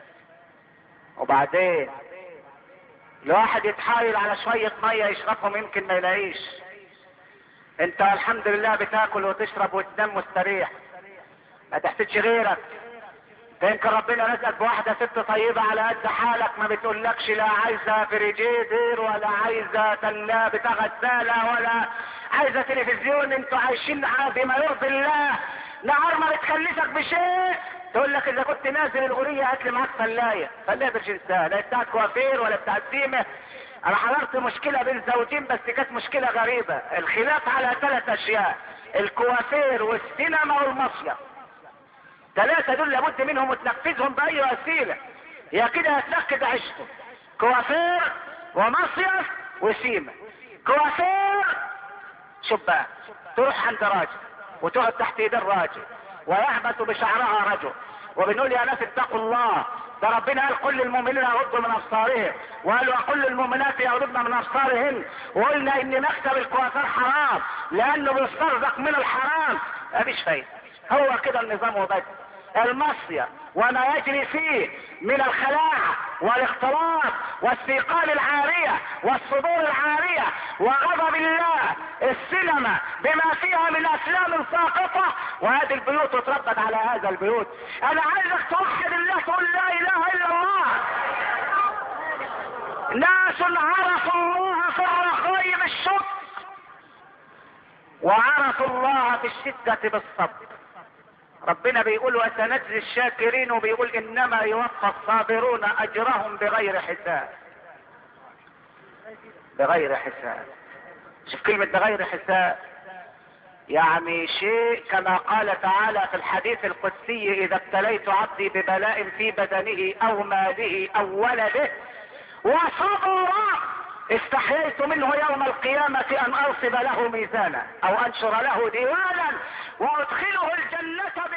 وبعدين الواحد يتحايل على شوية مية يشربهم يمكن ما يلاقيش. انت الحمد لله بتاكل وتشرب وتنام مستريح، ما تحتاجش غيرك. يمكن ربنا رزقك بواحدة ست طيبة على قد حالك، ما بتقولكش لا عايزة فريجيدر ولا عايزة تلاجة غسالة ولا عايزة تلفزيون، انتوا عايشين بما يرضي الله، نهار ما بتكلفك بشيء. تقول لك اذا كنت نازل الغورية هات لي معاك فلاية، فلاية بالجنسها لا بتاعت كوافير ولا بتاعت سيمة، انا حضرت مشكلة بين زوجين بس كانت مشكلة غريبة، الخلاف على ثلاث اشياء: الكوافير والسينما والمصيف. ثلاثة دول لابد منهم وتنفذهم بأي وسيلة، يا كده هتنكد عيشته. كوافير ومصيف وسيما. كوافير، شوف بقى، تروح عند راجل وتقعد تحت ايد الراجل ويهبس بشعرها رجل، وبنقول يا ناس اتقوا الله، ده ربنا قال كل المؤمنين يغضوا من ابصارهم، وقال وكل المؤمنات يغضضن من ابصارهن، وقلنا ان مكتب الكوافير حرام لانه بيسترزق من الحرام. مفيش فايده، هو كده النظام وبس. المصيف وما يجري فيه من الخلاعة والاختلاط والثقال العارية والصدور العارية وغضب الله. السينما بما فيها من افلام ساقطة، وهذه البيوت تتردد على هذا البيوت. انا عايزك توحد الله، تقول لا اله الا الله. ناس عرفوا الله في الرخاء بالشكر، وعرفوا الله في الشدة بالصبر. ربنا بيقول وسنجزي الشاكرين، وبيقول انما يوفى الصابرون اجرهم بغير حساب. بغير حساب، شوف كلمة بغير حساب، يعني شيء كما قال تعالى في الحديث القدسي: اذا ابتليت عبدي ببلاء في بدنه او ماله او ولده وصبر استحييت منه يوم القيامة ان انصب له ميزانا او انشر له ديوانا وادخله الجنة